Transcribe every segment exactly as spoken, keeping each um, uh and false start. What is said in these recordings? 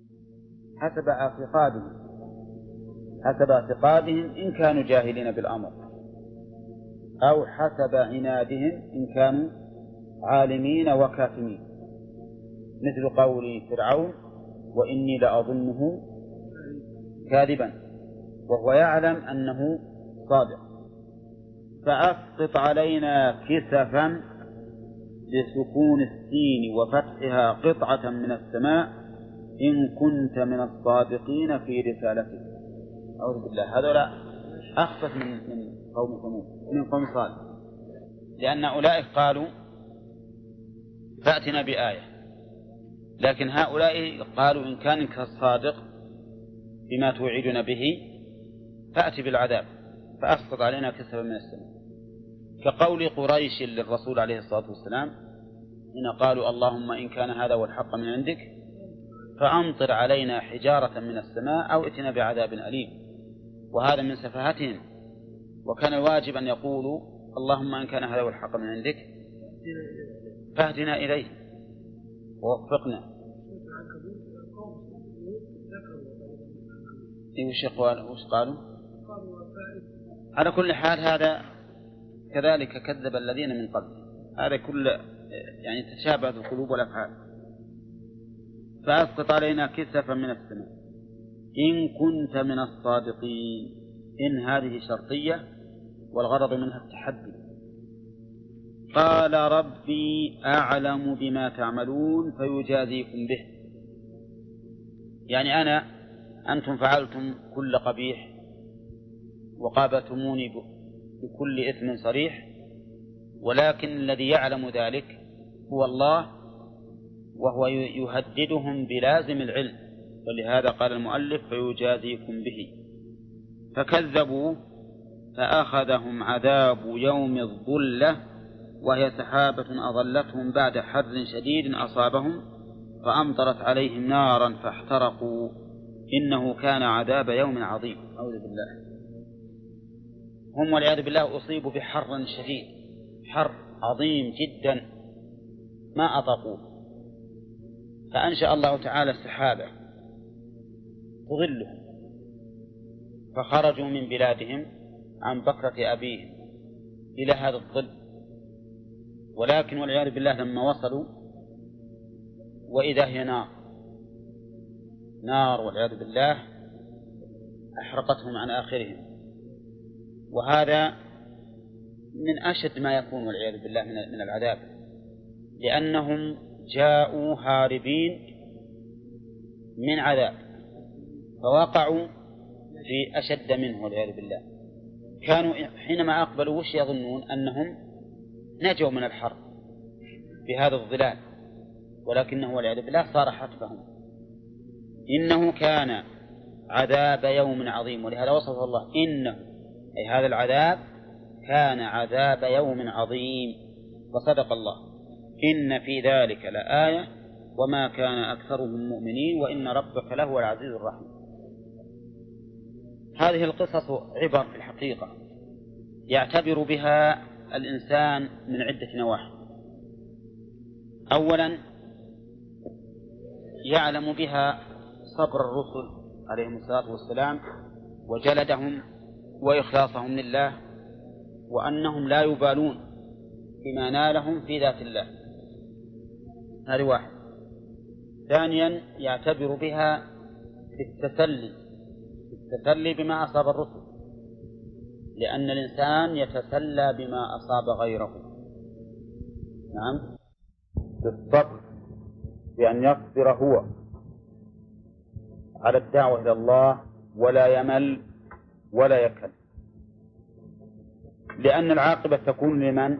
حسب اعتقادهم حسب اعتقادهم إن كانوا جاهلين بالأمر، أو حسب عنادهم إن كانوا عالمين وكاتمين، مثل قول فرعون وإني لأظنه كاذبا وهو يعلم أنه صادق. فأسقط علينا كسفا بسكون السين وفتحها قطعة من السماء إن كنت من الصادقين في رسالتك. أعوذ بالله، هذولا أخفف من من قوم ثمود ومن قوم صالح، لأن أولئك قالوا فأتنا بآية، لكن هؤلاء قالوا إن كانك الصادق بما توعدنا به فأتي بالعذاب فأسقط علينا كسفا من السماء، كقول قريش للرسول عليه الصلاة والسلام إن قالوا اللهم إن كان هذا هو الحق من عندك فأمطر علينا حجارة من السماء أو ائتنا بعذاب أليم. وهذا من سفاهتهم، وكان الواجب أن يقولوا اللهم إن كان هذا هو الحق من عندك فاهدنا إليه ووفقنا. وش قالوا؟ على كل حال هذا كذلك كذب الذين من قبل، هذا كل يعني تشابهت القلوب والأفعال. فأسقط علينا كسفا من السماء إن كنت من الصادقين. إن هذه شرطية والغرض منها التحدي. قال ربي أعلم بما تعملون فيجازيكم به، يعني أنا أنتم فعلتم كل قبيح وقابلتموني بكل إثم صريح، ولكن الذي يعلم ذلك هو الله، وهو يهددهم بلازم العلم، ولهذا قال المؤلف فيجازيكم به. فكذبوا فأخذهم عذاب يوم الظلة وهي سحابة أظلتهم بعد حر شديد أصابهم فأمطرت عليهم نارا فاحترقوا إنه كان عذاب يوم عظيم. أعوذ بالله. هم والعياذ بالله أصيبوا بحر شديد، حر عظيم جدا ما أطاقوه، فأنشأ الله تعالى السحابة تظلهم فخرجوا من بلادهم عن بكرة أبيهم إلى هذا الظل. ولكن والعياذ بالله لما وصلوا وإذا هي نار نار والعياذ بالله أحرقتهم عن آخرهم. وهذا من أشد ما يكون والعياذ بالله من العذاب، لأنهم جاءوا هاربين من عذاب فوقعوا في أشد منه والعياذ بالله. كانوا حينما أقبلوا وش يظنون؟ أنهم نجوا من الحرب بهذا الظلال، ولكنه والعياذ بالله صار حتفهم. إنه كان عذاب يوم عظيم، ولهذا وصفه الله إنه أي هذا العذاب كان عذاب يوم عظيم. وصدق الله إن في ذلك لآية وما كان أكثرهم مؤمنين وإن ربك لهو العزيز الرحيم. هذه القصص عبر في الحقيقة يعتبر بها الإنسان من عدة نواحي. أولا يعلم بها صبر الرسل عليهم الصلاة والسلام وجلدهم وإخلاصهم لله، وأنهم لا يبالون بما نالهم في ذات الله. هذا واحد. ثانيا يعتبر بها بالتسلي التسلي بما أصاب الرسل، لأن الإنسان يتسلى بما أصاب غيره. نعم، بالصبر، بأن يصبر هو على الدعوة إلى الله ولا يمل ولا يكل، لأن العاقبة تكون لمن؟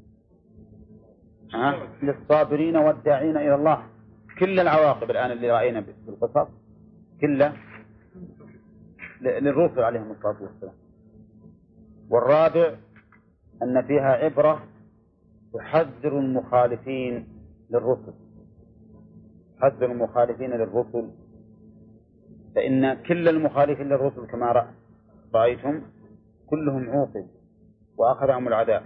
ها؟ للصابرين والداعين إلى الله. كل العواقب الآن اللي رأينا في القصص كلها للرسل عليهم الصلاة والسلام. والرابع أن فيها عبرة تحذر المخالفين للرسل تحذر المخالفين للرسل فإن كل المخالفين للرسل كما رأيتم كلهم عوقب وأخذهم العذاب.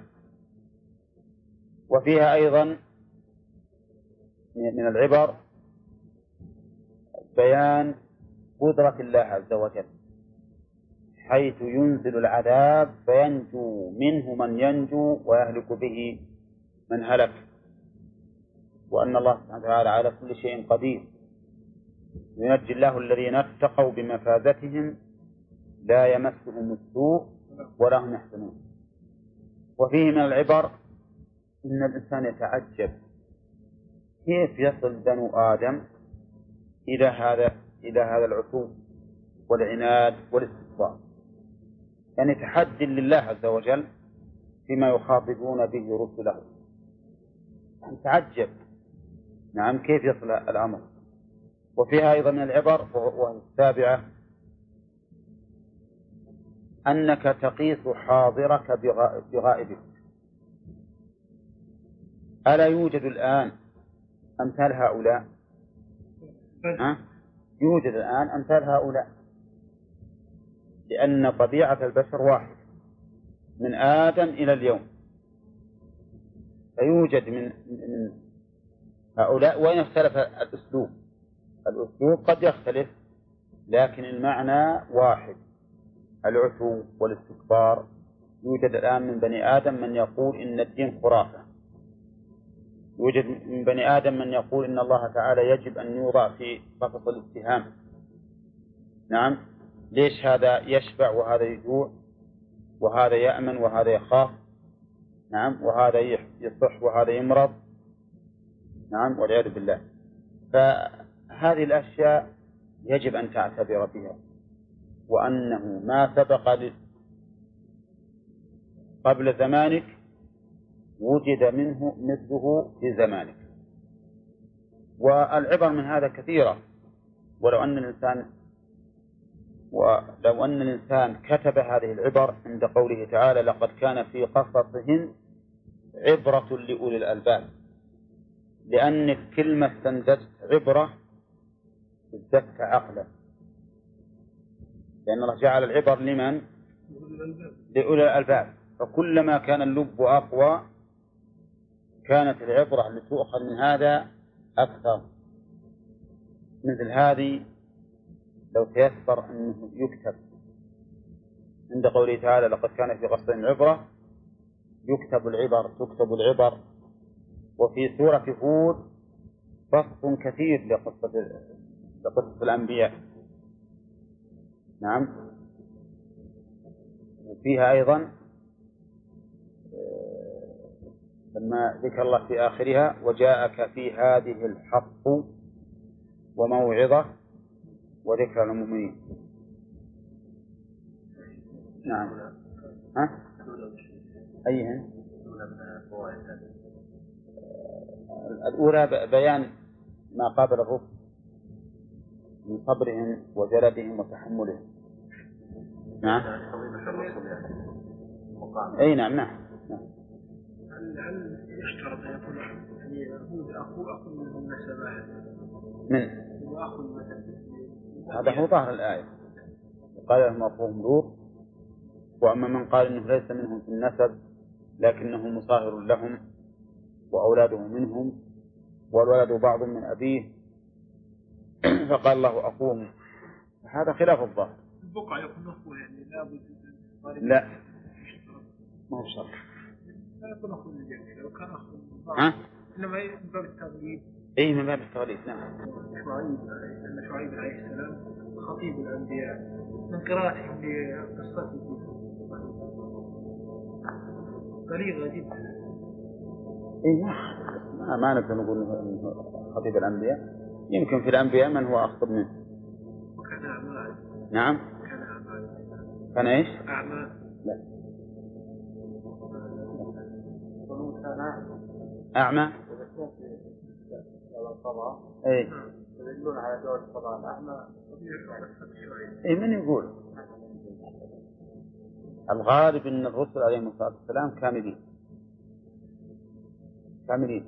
وفيها أيضا من العبر بيان قدرة الله عز وجل، حيث ينزل العذاب فينجو منه من ينجو ويهلك به من هلك، وأن الله سبحانه وتعالى على كل شيء قدير. ينجي الله الذين اتقوا بمفازتهم لا يمسهم السوء ولا هم يحزنون. وفيه من العبر أن الإنسان يتعجب كيف يصل بنو آدم إلى هذا إلى هذا العتو والعناد والاستكبار، يعني تحدي لله عز وجل فيما يخاطبون به رسله. تعجب نعم كيف يصل الأمر. وفيها أيضا من العبر وهي السابعة أنك تقيس حاضرك بغائبك. ألا يوجد الآن أمثال هؤلاء؟ أه؟ يوجد الآن أمثال هؤلاء، لأن طبيعة البشر واحد من آدم إلى اليوم، فيوجد من من هؤلاء، وإن اختلف الأسلوب الأسلوب قد يختلف لكن المعنى واحد، العتو والاستكبار. يوجد الآن من بني آدم من يقول إن الدين خرافة، يوجد من بني آدم من يقول إن الله تعالى يجب أن يوضع في قفص الاتهام. نعم، ليش هذا يشبع وهذا يجوع، وهذا يأمن وهذا يخاف، نعم، وهذا يصح وهذا يمرض، نعم، والعياذ بالله. فهذه الأشياء يجب أن تعتبر بها، وأنه ما سبق قبل زمانك وجد منه مثله في زمانك. والعبر من هذا كثيرة، ولو أن الإنسان ولو أن الإنسان كتب هذه العبر عند قوله تعالى لقد كان في قصصهم عبرة لأولي الألباب، لأن كلمة استنتجت عبرة ازددت عقلا، لأن الله جعل العبر لمن؟ لأولي الألباب. فكلما كان اللب أقوى كانت العبرة التي تؤخذ من هذا أكثر. مثل هذه لو تيسر أنه يكتب عند قوله تعالى لقد كان في قصصهم عبرة، يكتب العبر تكتب العبر. وفي سورة هود بسط كثير لقصة لقصة الأنبياء، نعم، وفيها أيضا لما ذكر الله في آخرها وجاءك في هذه الحق وموعظة وذكر المؤمنين. نعم. ها؟ أيهن؟ الأولى بيان ما قابل الرسل من صبرهم وجلدهم وتحملهم. نعم. أي نعم نعم. هل يشترط أن يكون يعني هود أخو أخو من النسبة؟ من؟ هو أخو مثلا. هذا هو ظاهر الآية، قال لهم أخوهم لوط. وأما من قال إنه ليس منهم في النسب لكنه مصاهر لهم وأولاده منهم والولد بعض من أبيه فقال له أخوهم، هذا خلاف الظاهر. البقع يكون أخوه يعني لا بد. لا ما هو شرط. لا يكون أخوه الجميع لو كان أخوه. ها؟ إنما من باب التغليب. إيه من باب التغليب. نعم. شعيب أن شعيب عليه السلام خطيب الأنبياء من قراءتهم لقصته بليغة جدا. إيه ما ما نقدر نقول إنه خطيب الأنبياء، يمكن في الأنبياء من هو أخطب منه. وكان أعمال. نعم. كان أعمال. كان إيش؟ أعمال. لا. أعمى. إيه. يدلون على دور القضاء الأعمى. إيه من يقول؟ الغالب أن الرسل عليهم الصلاة والسلام كاملين كاملين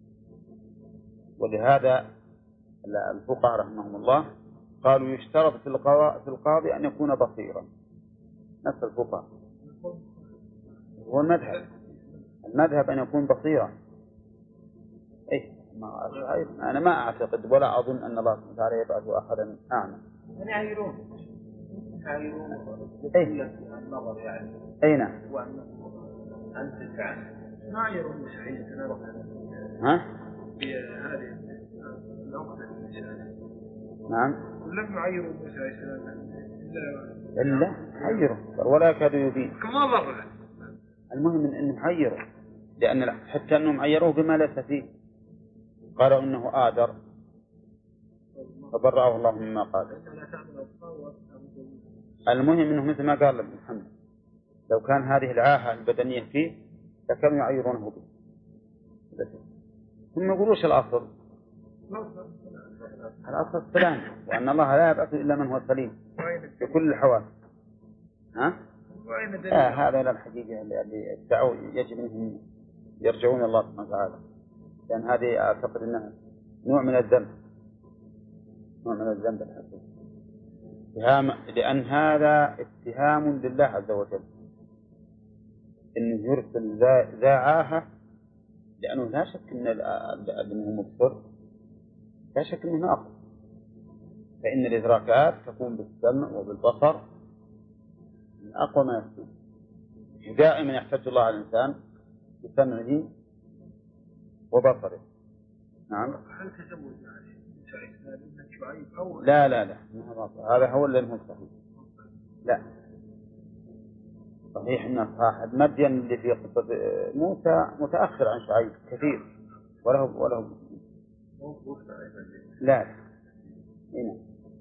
ولهذا الفقهاء رحمهم الله قالوا يشترط في القاضي في القاضي أن يكون بصيرا. نفس الفقهاء هو المذهب المذهب أن يكون بصيرا. إيه ما شعيب أنا ما أعتقد ولا أظن أن الله سبحانه وتعالى يبعث أحدا أعمى. من يعيرون يعيرون النظر يعني. أي نعم. أنت تعرف ما يعيرون موسى عليه السلام. ها؟ بهذه النقطة. نعم. لم يعيروا موسى عليه السلام إلا إلا عيروا ولا كادوا يبين. كما ضر. المهم إن إنه عيروا لأن حتى أنهم عيروه بما ليس فيه. قالوا إنه آدر فبرأه الله مما قال. المهم إنه مثل ما قال ابن محمد لو كان هذه العاهة البدنية فيه لكانوا يعيرونه به. ثم يقولوش الأصل الأصل السلام وأن الله لا يبعث إلا من هو سليم بكل الحواس. ها؟ آه هذا لا الحقيقة اللي ادعوا يجب أنهم يرجعون الله سبحانه وتعالى لأن هذه أعتقد أنها نوع من الذنب نوع من الذنب الحقيقي لأن هذا اتهام لله عز وجل إنه يرسل ذا عاهة لأنه لا شك أن أنه مبصر لا شك أنه ناقص فإن الإدراكات تكون بالسمع وبالبصر من أقوى ما يكون دائما يحتاج الله على الإنسان بسمعه وبصره. نعم. هل تزوج يعني شعيب أو لا لا لا هذا هو اللي هو صحيح. لا صحيح أن صاحب مدين اللي في قصة موسى متأخر عن شعيب كثير وله وله لا هنا.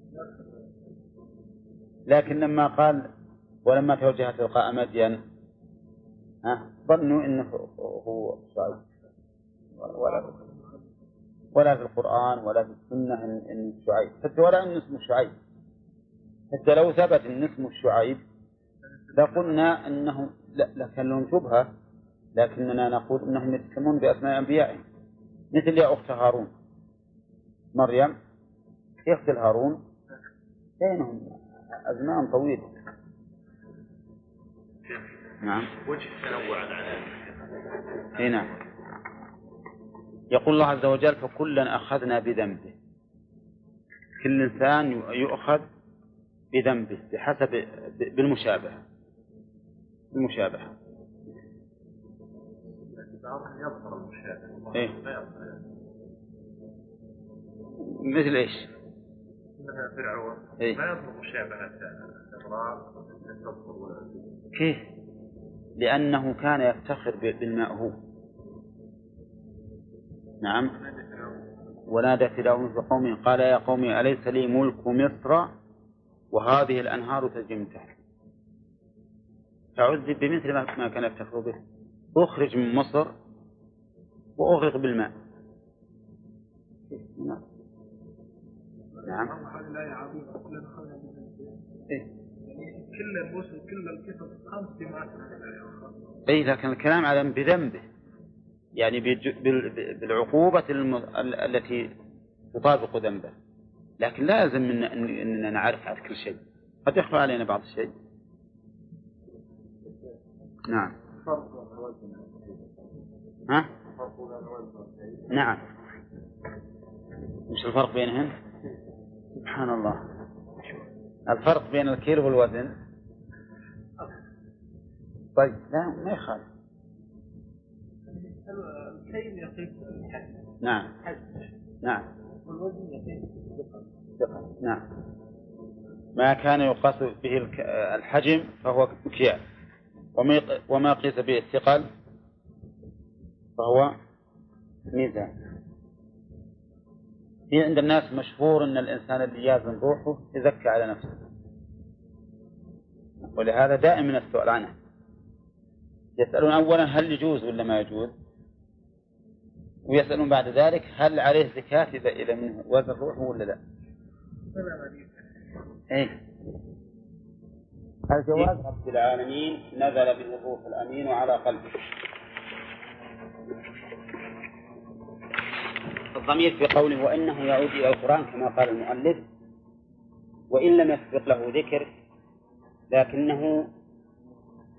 لكن لما قال ولما توجه تلقاء مدين ها ظنوا انه هو شعيب ولا ولا في القرآن ولا في السنة انه شعيب حتى ولا انه اسمه شعيب حتى لو ثبت ان اسمه شعيب لقلنا انه لا لكن لهم شبهة لكننا نقول انهم يتسمون باسماء انبيائهم مثل يا اخت هارون مريم اخت هارون بينهم أزمان طويلة. نعم. وجه تنوع العذاب. اي نعم. يقول الله عز وجل فكلا أخذنا بذنبه. كل إنسان يؤخذ بذنبه بحسب بالمشابهة. المشابهة. بعضهم يظهر المشابهة. إيه. مثل إيش؟ مثل فرعون. إيه؟ ما يظهر مشابهة الأبرار. كيف؟ لأنه كان يفتخر بالمأهوب. نعم. ونادى فرعون في قومه قال يا قوم أليس لي ملك مصر وهذه الأنهار تجري من تحتي. فعذب بمثل ما كان يفتخر به. أخرج من مصر وأغرق بالماء. نعم. نعم. هذه الآية عظيمة كلنا خلنا إيه؟ يعني كل الرسل كل القصص خمس سمات أي لكن الكلام على بذنبه يعني بالعقوبة التي تطابق ذنبه لكن لا يلزم أننا نعرف عن كل شيء قد يخفى علينا بعض الشيء. نعم. ها؟ نعم. مش الفرق بينهن؟ سبحان الله. الفرق بين الكيل والوزن طيب لا ما يخالف. الكيل يقيس الحجم. نعم. نعم. والوزن يقيس الثقل. نعم. ما كان يقاس به الحجم فهو مكيال وما قيس به الثقل فهو ميزان. في عند الناس مشهور أن الإنسان اللي يزن روحه يزكى على نفسه ولهذا دائما السؤال عنه يسألون أولا هل يجوز ولا ما يجوز ويسألون بعد ذلك هل عليه زكاة إذا إذا من وزن روحه ولا لا. إيه الجواز رب العالمين نزل به الروح الأمين على قلبه. الضمير في قوله وإنه يعود إلى القرآن كما قال المؤلف وإن لم يسبق له ذكر لكنه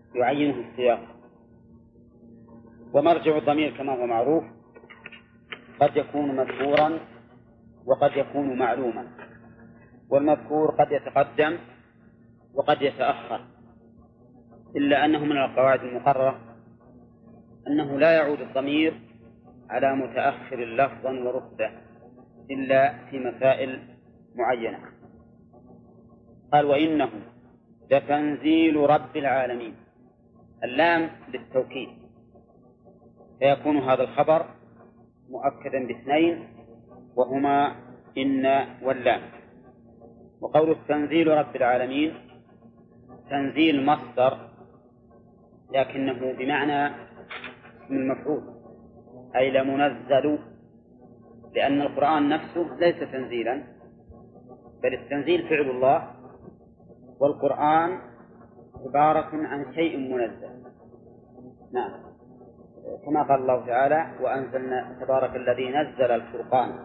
يعينه السياق ومرجع الضمير كما هو معروف قد يكون مذكورا وقد يكون معلوما، والمذكور قد يتقدم وقد يتأخر، إلا أنه من القواعد المقررة أنه لا يعود الضمير على متأخر لفظا ورتبة إلا في مسائل معينة. قال وإنه لتنزيل رب العالمين، اللام للتوكيد، فيكون هذا الخبر مؤكدا باثنين وهما إن واللام. وقول التنزيل رب العالمين تنزيل مصدر لكنه بمعنى من المفعول، أي لمنزل، لأن القرآن نفسه ليس تنزيلا بل التنزيل فعل الله، والقرآن عبارة عن شيء منزل. نعم، كما قال الله تعالى وأنزلنا تبارك الذي نزل الفرقان.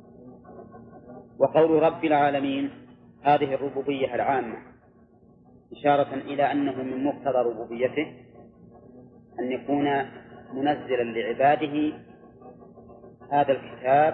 وقول رب العالمين هذه الربوبية العامة إشارة إلى أنه من مقتضى ربوبيته أن يكون منزلا لعباده هذا الكتاب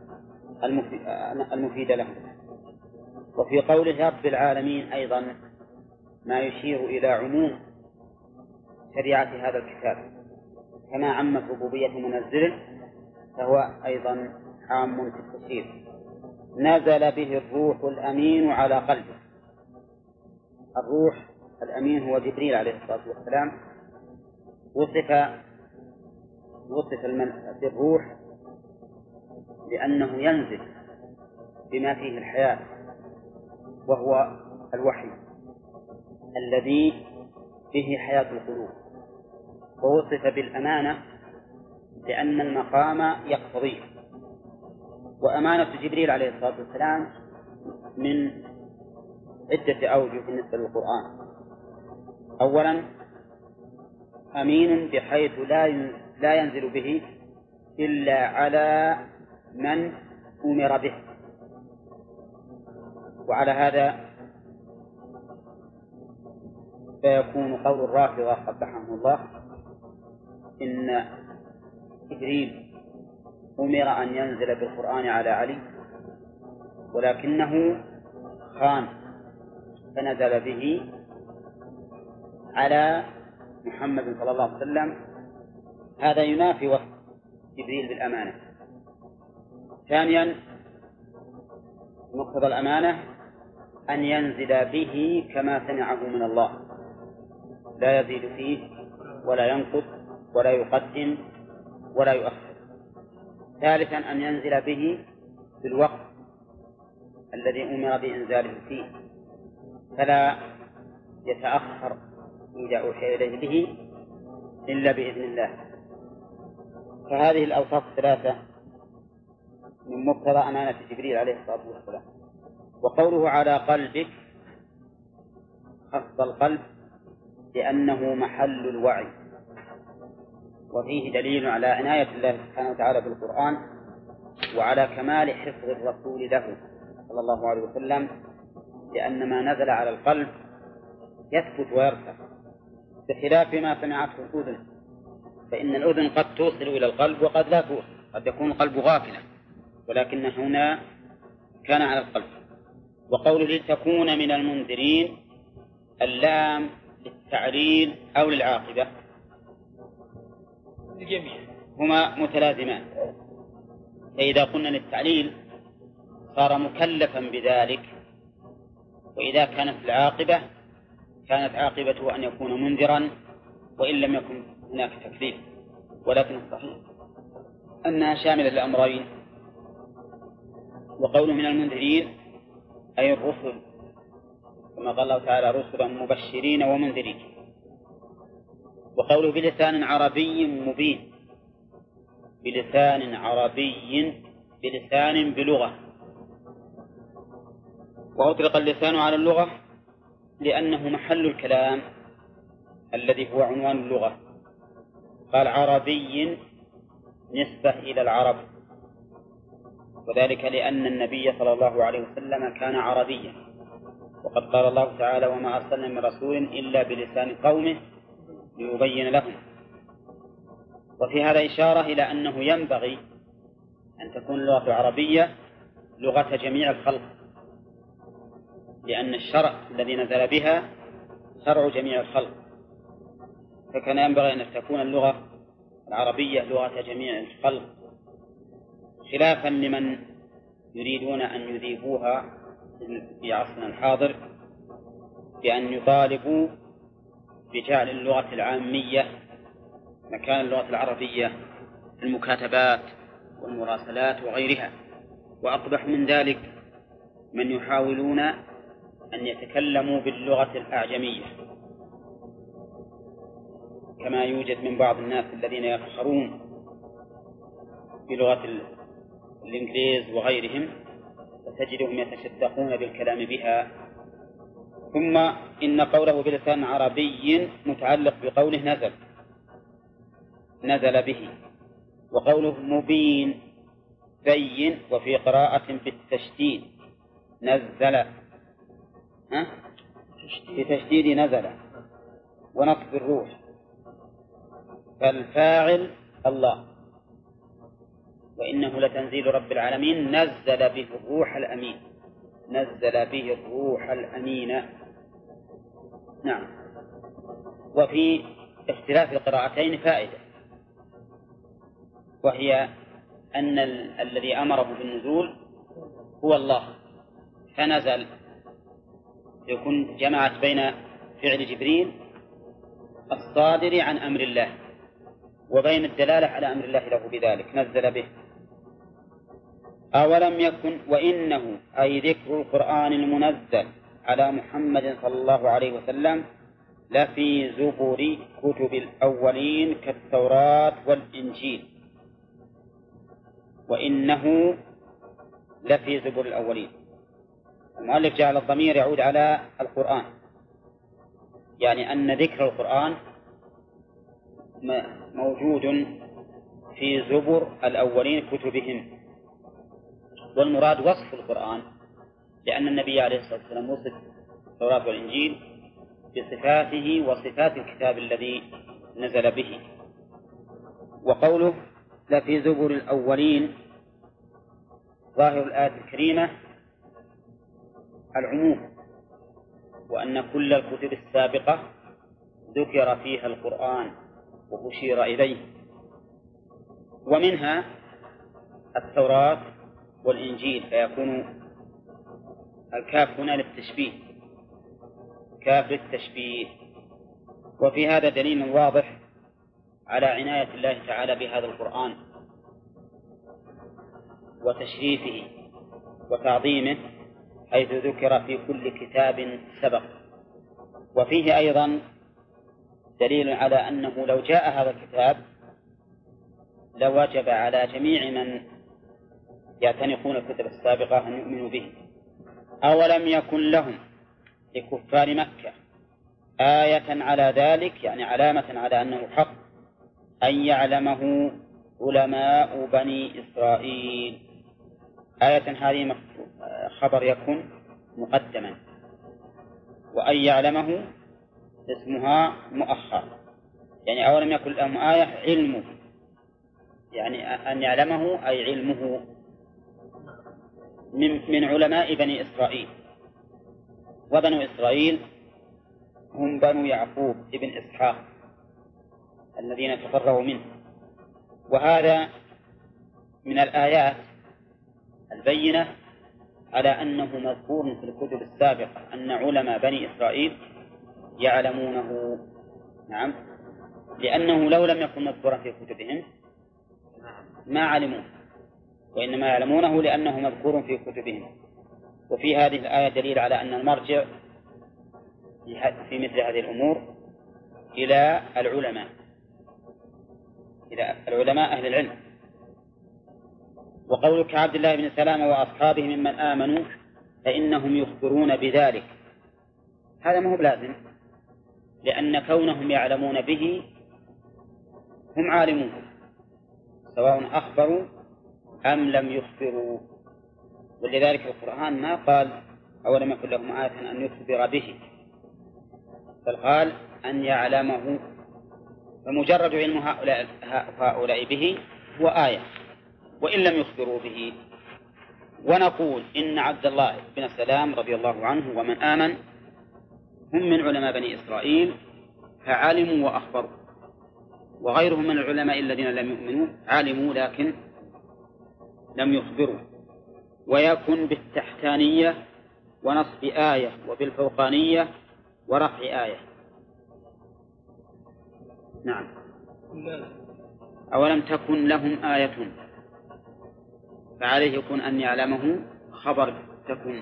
المفيد لهم. وفي قوله رب العالمين أيضا ما يشير إلى عموم شريعة هذا الكتاب، كما عمت ربوبية منزله فهو أيضا عام في التشريع. نزل به الروح الأمين على قلبه. الروح الأمين هو جبريل عليه الصلاة والسلام، وصف وصف بالروح لأنه ينزل بما فيه الحياة، وهو الوحي الذي به حياة القلوب. ووصف بالأمانة لأن المقام يقتضيه. وأمانة جبريل عليه الصلاة والسلام من عدة أوجه بالنسبة للقرآن. أولا أمين بحيث لا ينزل به إلا على من أمر به. وعلى هذا فيكون قول الرافضة قبحهم الله إن جبريل أمر أن ينزل بالقرآن على علي ولكنه خان فنزل به على محمد صلى الله عليه وسلم. هذا ينافي وصف جبريل بالأمانة. ثانيا مقتضى الأمانة أن ينزل به كما سمعه من الله، لا يزيد فيه ولا ينقص ولا يقدم ولا يؤخر. ثالثا أن ينزل به في الوقت الذي أمر بإنزاله فيه، فلا يتأخر إذا أوحي إليه به إلا بإذن الله. فهذه الأوصاف الثلاثة من مقتضى أمانة جبريل عليه الصلاة والسلام. وقوله على قلبك خص القلب لأنه محل الوعي، وفيه دليل على عناية الله سبحانه وتعالى بالقرآن وعلى كمال حفظ الرسول له صلى الله عليه وسلم، لأن ما نزل على القلب يثبت ويرفع بخلاف ما سمعته الأذن، فإن الأذن قد توصل إلى القلب وقد لا توصل، قد يكون القلب غافلا، ولكن هنا كان على القلب. وقوله لتكون من المنذرين اللام للتعليل أو للعاقبة الجميع هما متلازمان. فإذا قلنا للتعليل صار مكلفا بذلك، وإذا كانت العاقبة كانت عاقبته أن يكون منذرا وإن لم يكن هناك تكليف، ولكن الصحيح أنها شاملة للأمرين. وقول من المنذرين أي الرسل، كما قال الله تعالى رسلا مبشرين ومنذرين. وقوله بلسان عربي مبين، بلسان عربي بلسان بلغة. وأطلق اللسان على اللغة لأنه محل الكلام الذي هو عنوان اللغة. قال عربي نسبة إلى العرب، وذلك لأن النبي صلى الله عليه وسلم كان عربيا، وقد قال الله تعالى وما أرسلنا من رسول إلا بلسان قومه ليبين لهم. وفي هذا إشارة إلى أنه ينبغي أن تكون اللغة العربية لغة جميع الخلق، لأن الشرع الذي نزل بها شرع جميع الخلق، فكان ينبغي أن تكون اللغة العربية لغة جميع الخلق، خلافا لمن يريدون أن يذيبوها في عصرنا الحاضر بأن يطالبوا بجعل اللغة العامية مكان اللغة العربية في المكاتبات والمراسلات وغيرها. وأقبح من ذلك من يحاولون أن يتكلموا باللغة الأعجمية، كما يوجد من بعض الناس الذين يفخرون بلغة الإنجليز وغيرهم، فتجدهم يتشدقون بالكلام بها. ثم إن قوله بلسان عربي متعلق بقوله نزل نزل به، وقوله مبين بين، وفي قراءة بالتشديد نزل، ها؟ بتشديد نزل ونصب الروح، فالفاعل الله، وإنه لتنزيل رب العالمين نزل به الروح الأمين، نزل به الروح الأمين. نعم. وفي اختلاف القراءتين فائدة، وهي أن ال- الذي أمره بالنزول هو الله فنزل، يكون جمعت بين فعل جبريل الصادر عن أمر الله وبين الدلالة على أمر الله له بذلك، نزل به. أولم يكن وإنه أي ذكر القرآن المنزل على محمد صلى الله عليه وسلم لفي زبر كتب الأولين كالتوراة والإنجيل، وإنه لفي زبر الأولين. المؤلف جعل الضمير يعود على القرآن، يعني أن ذكر القرآن موجود في زبر الأولين كتبهم، والمراد وصف القرآن، لأن النبي عليه الصلاة والسلام وصف التوراة والإنجيل بصفاته وصفات الكتاب الذي نزل به. وقوله لفي زبر الأولين ظاهر الآية الكريمة العموم، وأن كل الكتب السابقة ذكر فيها القرآن وأشير إليه، ومنها التوراة والإنجيل، فيكون الكاف هنا للتشبيه، كاف للتشبيه. وفي هذا دليل واضح على عناية الله تعالى بهذا القرآن وتشريفه وتعظيمه، حيث ذكر في كل كتاب سبق. وفيه أيضا دليل على أنه لو جاء هذا الكتاب لوجب على جميع من يعتنقون الكتب السابقة أن يؤمنوا به. أولم يكن لهم لكفار مكة آية على ذلك، يعني علامة على أنه حق، أن يعلمه علماء بني إسرائيل. آية هذه خبر يكن مقدما، وأن يعلمه اسمها مؤخر، يعني أولم يكن لهم آية علمه، يعني أن يعلمه أي علمه من, من علماء بني إسرائيل. وبنو إسرائيل هم بنو يعقوب ابن إسحاق الذين تفرغوا منه. وهذا من الآيات البينة على أنه مذكور في الكتب السابقة أن علماء بني إسرائيل يعلمونه. نعم، لأنه لو لم يكن مذكورا في كتبهم ما علموه، وإنما يعلمونه لأنه مذكور في كتبهم. وفي هذه الآية دليل على أن المرجع في مثل هذه الأمور إلى العلماء، إلى العلماء أهل العلم. وقولك عبد الله بن سلام وأصحابه ممن آمنوا فإنهم يخبرون بذلك، هذا ما هو بلازم، لأن كونهم يعلمون به هم عالمون سواء أخبروا أم لم يخبروا. ولذلك القرآن ما قال أولم يكن لهم آية أن يخبر به، بل قال أن يعلمه، فمجرد علم هؤلاء, هؤلاء به هو آية. وإن لم يخبروا به. ونقول إن عبد الله بن سلام رضي الله عنه ومن آمن هم من علماء بني إسرائيل فعلموا وأخبروا، وغيرهم من العلماء الذين لم يؤمنوا علموا لكن لم يخبروا. ويكن بالتحتانية ونصب آية وبالفوقانية ورفع آية. نعم. أولم تكن لهم آية، فعليه يكون أن يعلمه خبر تكن،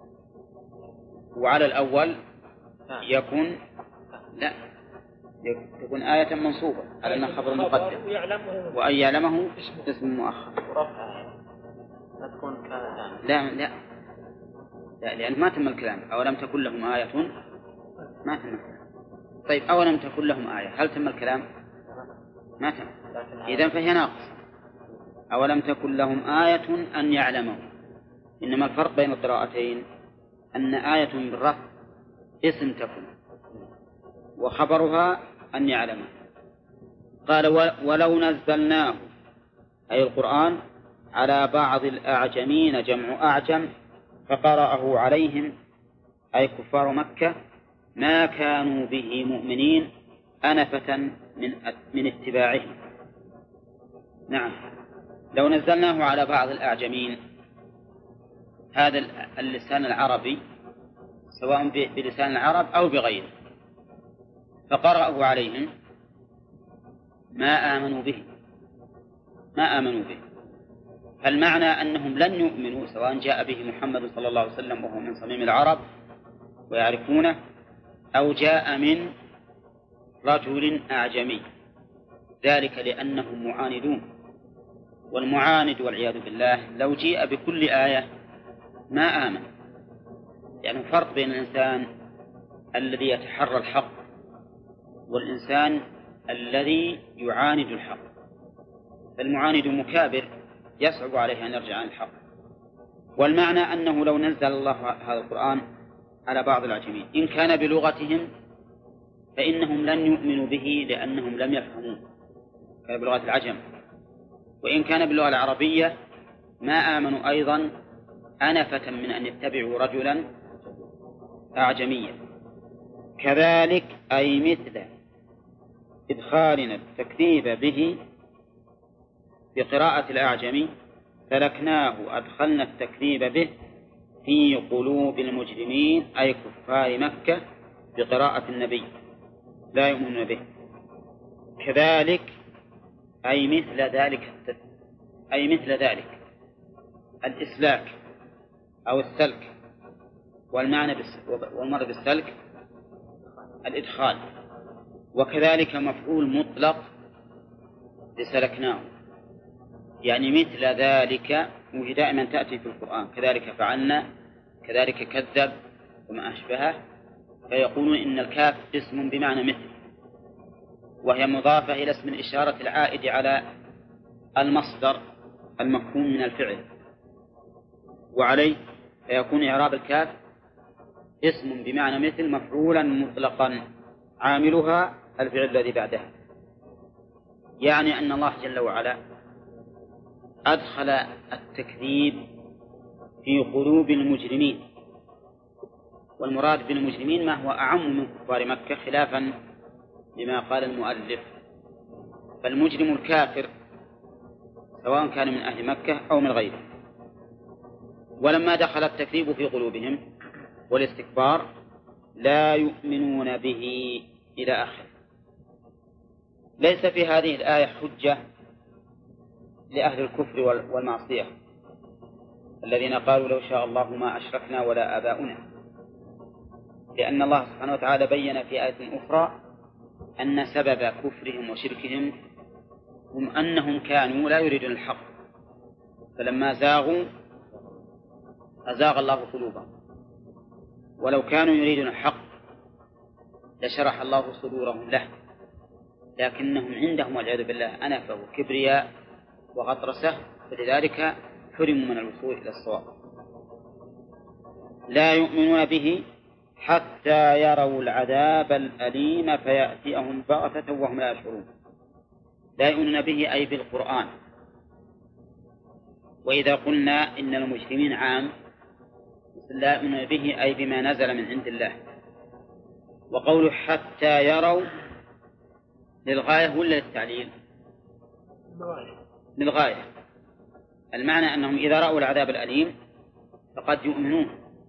وعلى الأول يكون لا تكون آية منصوبة على أنها خبر مقدم، وأن يعلمه اسم مؤخر. لا لا لا لأن ما تم الكلام. أولم تكن لهم آية ما تم الكلام. طيب أولم تكن لهم آية هل تم الكلام؟ ما تم. إذن فهي ناقص. أولم تكن لهم آية أن يعلموا. إنما الفرق بين القراءتين أن آية بالرفع اسم تكن وخبرها أن يعلموا. قال ولو نزلناه أي القرآن على بعض الأعجمين جمع أعجم فقرأه عليهم أي كفار مكة ما كانوا به مؤمنين أنفة من من اتباعه. نعم. لو نزلناه على بعض الأعجمين، هذا اللسان العربي سواء بلسان العرب أو بغيره، فقرأه عليهم ما آمنوا به ما آمنوا به فالمعنى أنهم لن يؤمنوا سواء جاء به محمد صلى الله عليه وسلم وهو من صميم العرب ويعرفونه أو جاء من رجل أعجمي، ذلك لأنهم معاندون. والمعاند والعياذ بالله لو جيء بكل آية ما آمن. يعني فرق بين الإنسان الذي يتحرى الحق والإنسان الذي يعاند الحق. فالمعاند مكابر يصعب عليه أن يرجع عن الحق. والمعنى أنه لو نزل الله هذا القرآن على بعض العجمين إن كان بلغتهم فإنهم لن يؤمنوا به لأنهم لم يفهموه، كان بلغة العجم. وإن كان باللغة العربية ما آمنوا أيضا أنفة من أن يتبعوا رجلا أعجميا. كذلك أي مثل إدخالنا التكذيب به بقراءة الأعجمي سلكناه أدخلنا التكذيب به في قلوب المجرمين أي كفار مكة بقراءة النبي لا يؤمنون به. كذلك أي مثل ذلك أي مثل ذلك الإسلاك أو السلك، والمعنى والمرض بالسلك الإدخال. وكذلك مفعول مطلق لسلكناه، يعني مثل ذلك، وهي دائما تأتي في القرآن كذلك فعلنا كذلك كذب وما أشبهه، فيقولون إن الكاف اسم بمعنى مثل، وهي مضافة إلى اسم الإشارة العائد على المصدر المفهوم من الفعل، وعليه فيكون إعراب الكاف اسم بمعنى مثل مفعولا مطلقا عاملها الفعل الذي بعدها. يعني أن الله جل وعلا أدخل التكذيب في قلوب المجرمين، والمراد بالمجرمين ما هو أعم من كفار مكة خلافا لما قال المؤلف. فالمجرم الكافر سواء كان من أهل مكة أو من غيره. ولما دخل التكذيب في قلوبهم والاستكبار لا يؤمنون به إلى آخره. ليس في هذه الآية حجة لأهل الكفر والمعصية الذين قالوا لو شاء الله ما أشركنا ولا آباؤنا، لأن الله سبحانه وتعالى بين في آية أخرى أن سبب كفرهم وشركهم هم أنهم كانوا لا يريدون الحق، فلما زاغوا أزاغ الله قلوبهم، ولو كانوا يريدون الحق لشرح الله صدورهم له، لكنهم عندهم والعياذ بالله أنفة وكبرياء وغطرسة، فلذلك حرموا من الوصول إلى الصواب. لا يؤمنون به حتى يروا العذاب الأليم فيأتيهم بغتة وهم لا يشعرون. لا يؤمنون به أي بالقرآن، وإذا قلنا إن المجرمين عام لا يؤمن به أي بما نزل من عند الله. وقوله حتى يروا للغاية ولا للتعليل؟ للغاية. المعنى أنهم إذا رأوا العذاب الأليم فقد يؤمنون،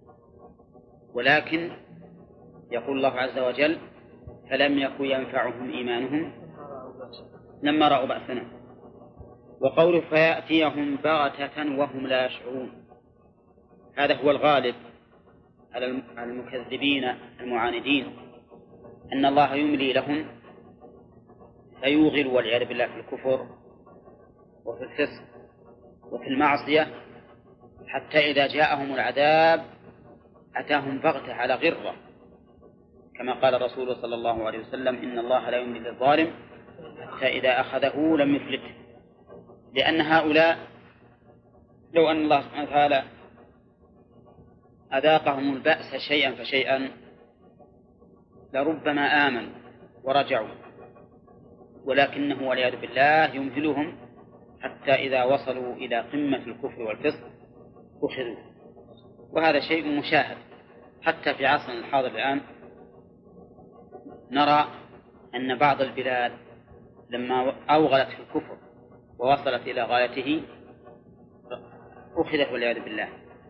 ولكن يقول الله عز وجل فلم يكن ينفعهم إيمانهم لما رأوا بأسنا. وقوله فيأتيهم بغتة وهم لا يشعرون، هذا هو الغالب على المكذبين المعاندين، أن الله يملي لهم فيوغلوا والعياذ بالله في الكفر وفي الفسق وفي المعصية، حتى إذا جاءهم العذاب أتاهم بغتة على غرة، كما قال الرسول صلى الله عليه وسلم إن الله لا يملي للظالم حتى إذا أخذه لم يفلته. لأن هؤلاء لو أن الله سبحانه وتعالى أذاقهم البأس شيئا فشيئا لربما آمنوا ورجعوا، ولكنه والعياذ بالله يمهلهم حتى إذا وصلوا إلى قمة الكفر والفسق أخذوا. وهذا شيء مشاهد حتى في عصرنا الحاضر الآن. نرى أن بعض البلاد لما أوغلت في الكفر ووصلت إلى غايته أخذت والعياذ بالله.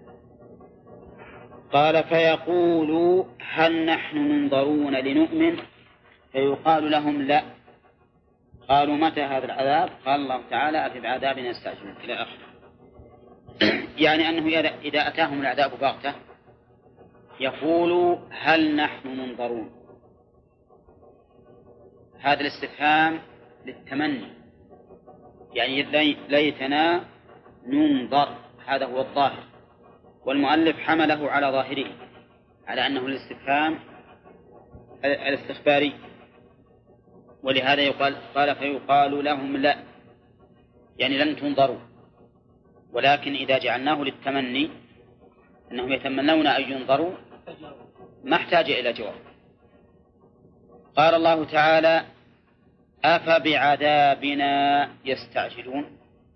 قال فيقولوا هل نحن منظرون لنؤمن؟ فيقال لهم لا. قالوا متى هذا العذاب؟ قال الله تعالى أفي بعذابنا يستعجلون إلى آخره. يعني أنه إذا أتاهم العذاب بغتة يقولوا هل نحن منظرون. هذا الاستفهام للتمني، يعني ليتنا ننظر، هذا هو الظاهر، والمؤلف حمله على ظاهره على أنه الاستفهام الاستخباري، ولهذا يقال قال فيقال لهم لا، يعني لن تنظروا، ولكن إذا جعلناه للتمني أنهم يتمنون أن ينظروا ما احتاج إلى جواب. قال الله تعالى أفبعذابنا يستعجلون.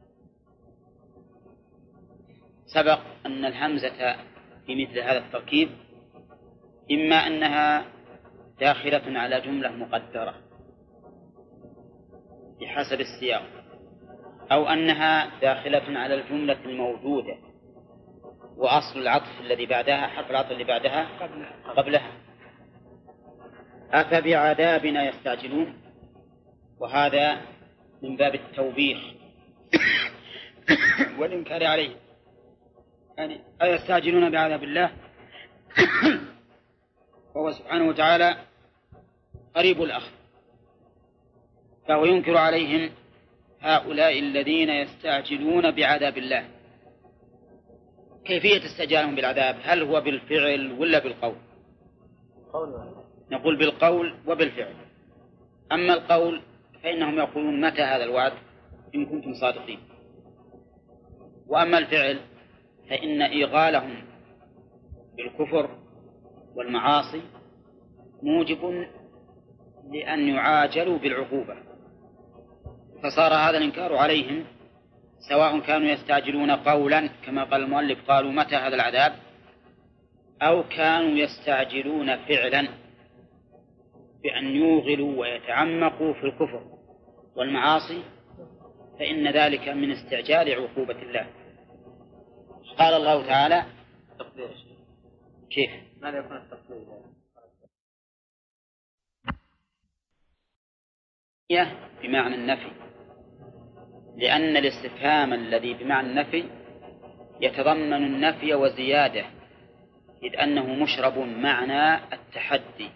سبق أن الهمزة في مثل هذا التركيب إما أنها داخلة على جملة مقدرة بحسب السياق، أو أنها داخلة على الجملة الموجودة وأصل العطف الذي بعدها حرف العطف اللي بعدها قبلها. أفبعذابنا يستعجلون، وهذا من باب التوبيخ والإنكار عليه، يعني أيستعجلون بعذاب الله وهو سبحانه وتعالى قريب الأخذ، فهو ينكر عليهم هؤلاء الذين يستعجلون بعذاب الله. كيفية استعجالهم بالعذاب؟ هل هو بالفعل ولا بالقول؟ نقول بالقول وبالفعل. أما القول فإنهم يقولون متى هذا الوعد إن كنتم صادقين، وأما الفعل فإن إيغالهم بالكفر والمعاصي موجب لأن يعاجلوا بالعقوبة، فصار هذا الإنكار عليهم سواء كانوا يستعجلون قولا كما قال المؤلف قالوا متى هذا العذاب، أو كانوا يستعجلون فعلا بأن يوغلوا ويتعمقوا في الكفر والمعاصي، فإن ذلك من استعجال عقوبة الله. قال الله تعالى كيف؟ ماذا يكون التقدير؟ بمعنى النفي، لأن الاستفهام الذي بمعنى النفي يتضمن النفي وزيادة، إذ أنه مشرب معنى التحدي،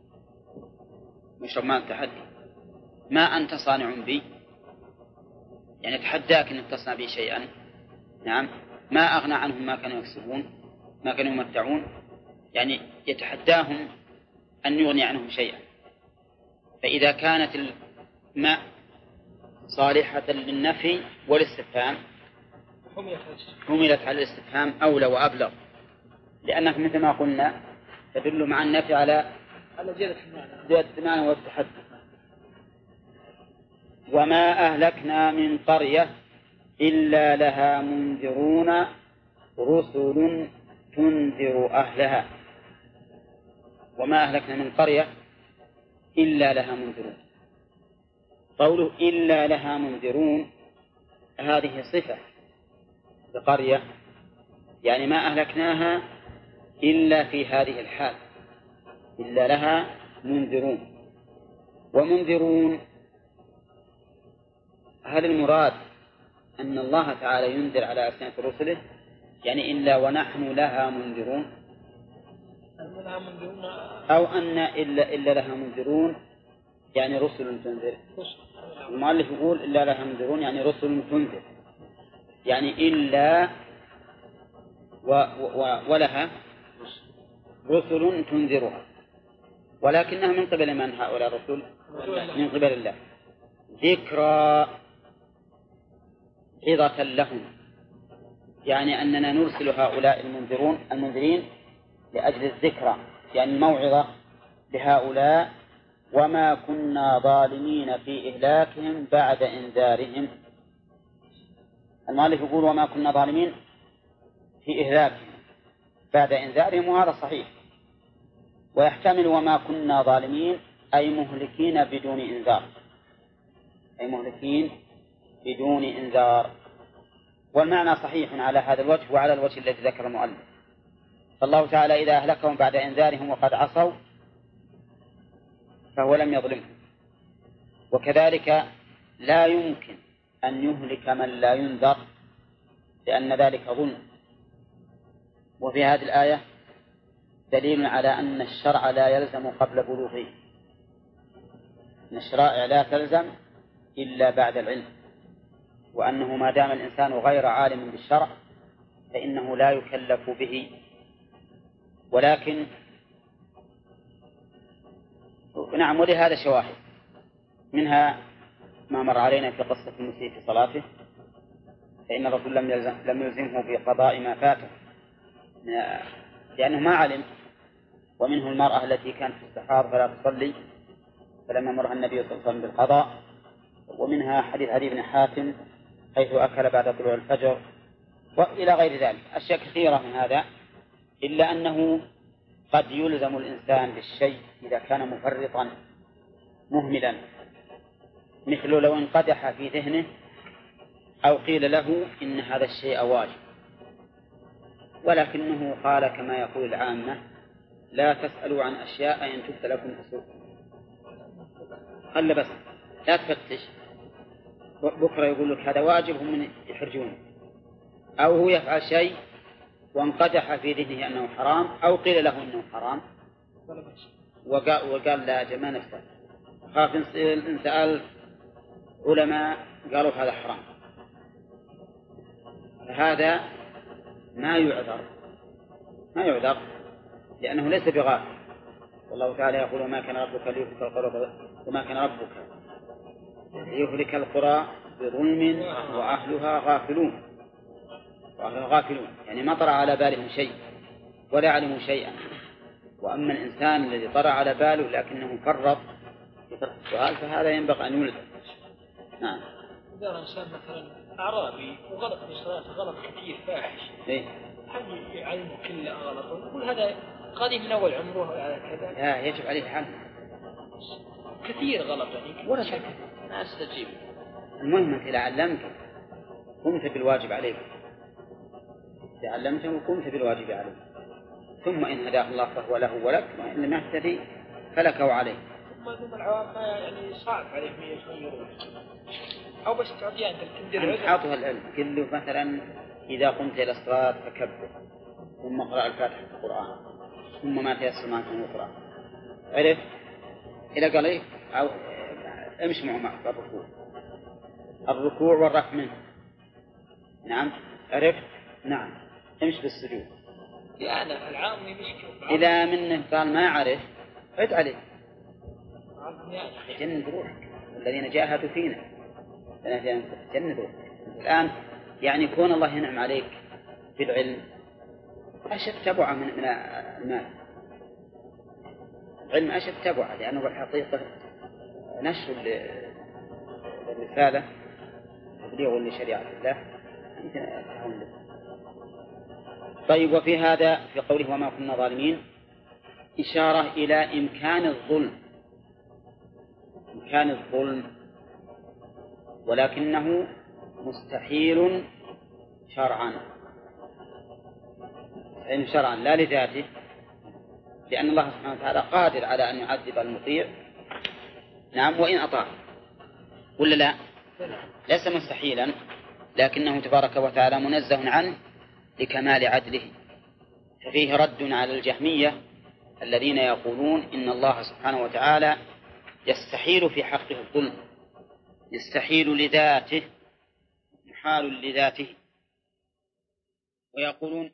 مشرب معنى التحدي. ما أنت صانع بي، يعني تحداك أن تصنع بي شيئا. نعم. ما أغنى عنهم ما كانوا يكسبون، ما كانوا يمتعون، يعني يتحداهم أن يغني عنهم شيئا. فإذا كانت الماء صالحة للنفي والاستفهام حملت على الاستفهام أولى وأبلغ، لأنك مثل ما قلنا تدل مع النفي على زيادة المعنى والتحدي. وما أهلكنا من قرية إلا لها منذرون رسل تنذر أهلها وما أهلكنا من قرية إلا لها منذرون. قوله إلا لها منذرون هذه صفة لقرية، يعني ما أهلكناها إلا في هذه الحال، إلا لها منذرون. ومنذرون هل المراد أن الله تعالى ينذر على ألسنة رسله، يعني إلا ونحن لها منذرون، أو أن إلا, إلا لها منذرون يعني رسل تنذر؟ المؤلف يقول إلا لها منذرون يعني رسل تنذر، يعني إلا و و ولها رسل تنذرها، ولكنها من قبل من هؤلاء الرسل؟ من قبل الله، ذكرى عظة لهم، يعني أننا نرسل هؤلاء المنذرون المنذرين لأجل الذكرى، يعني الموعظة بهؤلاء، وما كنا ظالمين في إهلاكهم بعد إنذارهم. المؤلف يقول وما كنا ظالمين في إهلاكهم بعد إنذارهم، وهذا صحيح، ويحتمل وما كنا ظالمين أي مهلكين بدون إنذار، أي مهلكين بدون إنذار، والمعنى صحيح على هذا الوجه وعلى الوجه الذي ذكر المؤلف. فالله تعالى إذا أهلكهم بعد إنذارهم وقد عصوا فهو لم يظلمهم، وكذلك لا يمكن أن يهلك من لا ينذر لأن ذلك ظلم. وفي هذه الآية دليل على أن الشرع لا يلزم قبل بلوغه، أن الشرائع لا تلزم إلا بعد العلم، وأنه ما دام الإنسان غير عالم بالشرع فإنه لا يكلف به. ولكن نعم، ولهذا شواهد، منها ما مر علينا في قصة المسيء في صلاته، فإن الرسول لم يلزم لم يلزمه بقضاء ما فاته لأنه ما علم. ومنه المرأة التي كانت في السحار فلا تصلي فلما مرها النبي صلى الله عليه وسلم بالقضاء. ومنها حديث عدي بن حاتم حيث أكل بعد طلوع الفجر، وإلى غير ذلك أشياء كثيرة من هذا، إلا أنه قد يلزم الإنسان بالشيء إذا كان مفرطا مهملا، مثل لو انقدح في ذهنه أو قيل له إن هذا الشيء واجب، ولكنه قال كما يقول العامة لا تسألوا عن أشياء إن تبت لكم تسوء، قال بس لا تفتش، بكرة يقول لك هذا واجب هم يحرجون، أو هو يفعل شيء وانقدح في ذهنه أنه حرام أو قيل له أنه حرام وقال, وقال لا جماعة نفسه، خاف إن سأل علماء قالوا هذا حرام، فهذا ما يعذر ما يعذر لأنه ليس بغافل. والله تعالى يقول وما كان ربك ليهلك القرى وما كان ربك ليهلك القرى بظلم وأهلها غافلون، وأهلها غافلون يعني ما طرأ على بالهم شيء ولا علموا شيئا. وأما الإنسان الذي طرأ على باله لكنه فرط في ترك السؤال فهذا ينبغي أن يلزم. نعم. إذا إنسان مثلا أعرابي وغلط في صلاته غلط كثير فاحش، إيه؟ هل يعلمه كله غلط ويقول هذا قديم من أول عمره على كذا؟ لا، يجب عليه الحل. كثير غلط يعني ولا شك ما أستجيب. المهم أنت إذا علمته قمت بالواجب عليك، إذا علمته قمت بالواجب عليك، ثم إن هداه الله فهو له ولك، وإن لم يهتدي فلك وعليه. ثم العوام يعني صعب عليهم يغيرون أو بس تعطيه أنت تندر حاطها العلم كله. مثلا إذا قمت إلى الصلاة فكبر ثم اقرأ الفاتحة في القرآن ثم ما تيسر معك من القرآن، عرف إلى قال إيه أو امشي معه في الركوع الركوع والرفع منه. نعم عرفت. نعم امشي بالسجود. يعني العام يمشي إذا منه قال ما عرف عد عليه يعني جند روحك الذين جاهدوا فينا جند روحك. الآن يعني كون الله ينعم عليك بالعلم أشد تبعه من من المال. العلم أشد تبعه لأنه بالحقيقة نشر الرسالة تبليغ لشريعة الله. طيب، وفي هذا في قوله وما كنا ظالمين إشارة إلى إمكان الظلم، إمكان الظلم، ولكنه مستحيل شرعا، يعني شرعا لا لذاته، لأن الله سبحانه وتعالى قادر على أن يعذب المطيع، نعم، وإن أطاع، ولا لا؟ ليس مستحيلا، لكنه تبارك وتعالى منزه عنه لكمال عدله. ففيه رد على الجهمية الذين يقولون إن الله سبحانه وتعالى يستحيل في حقه الظلم، يستحيل لذاته، محال لذاته. ويقولون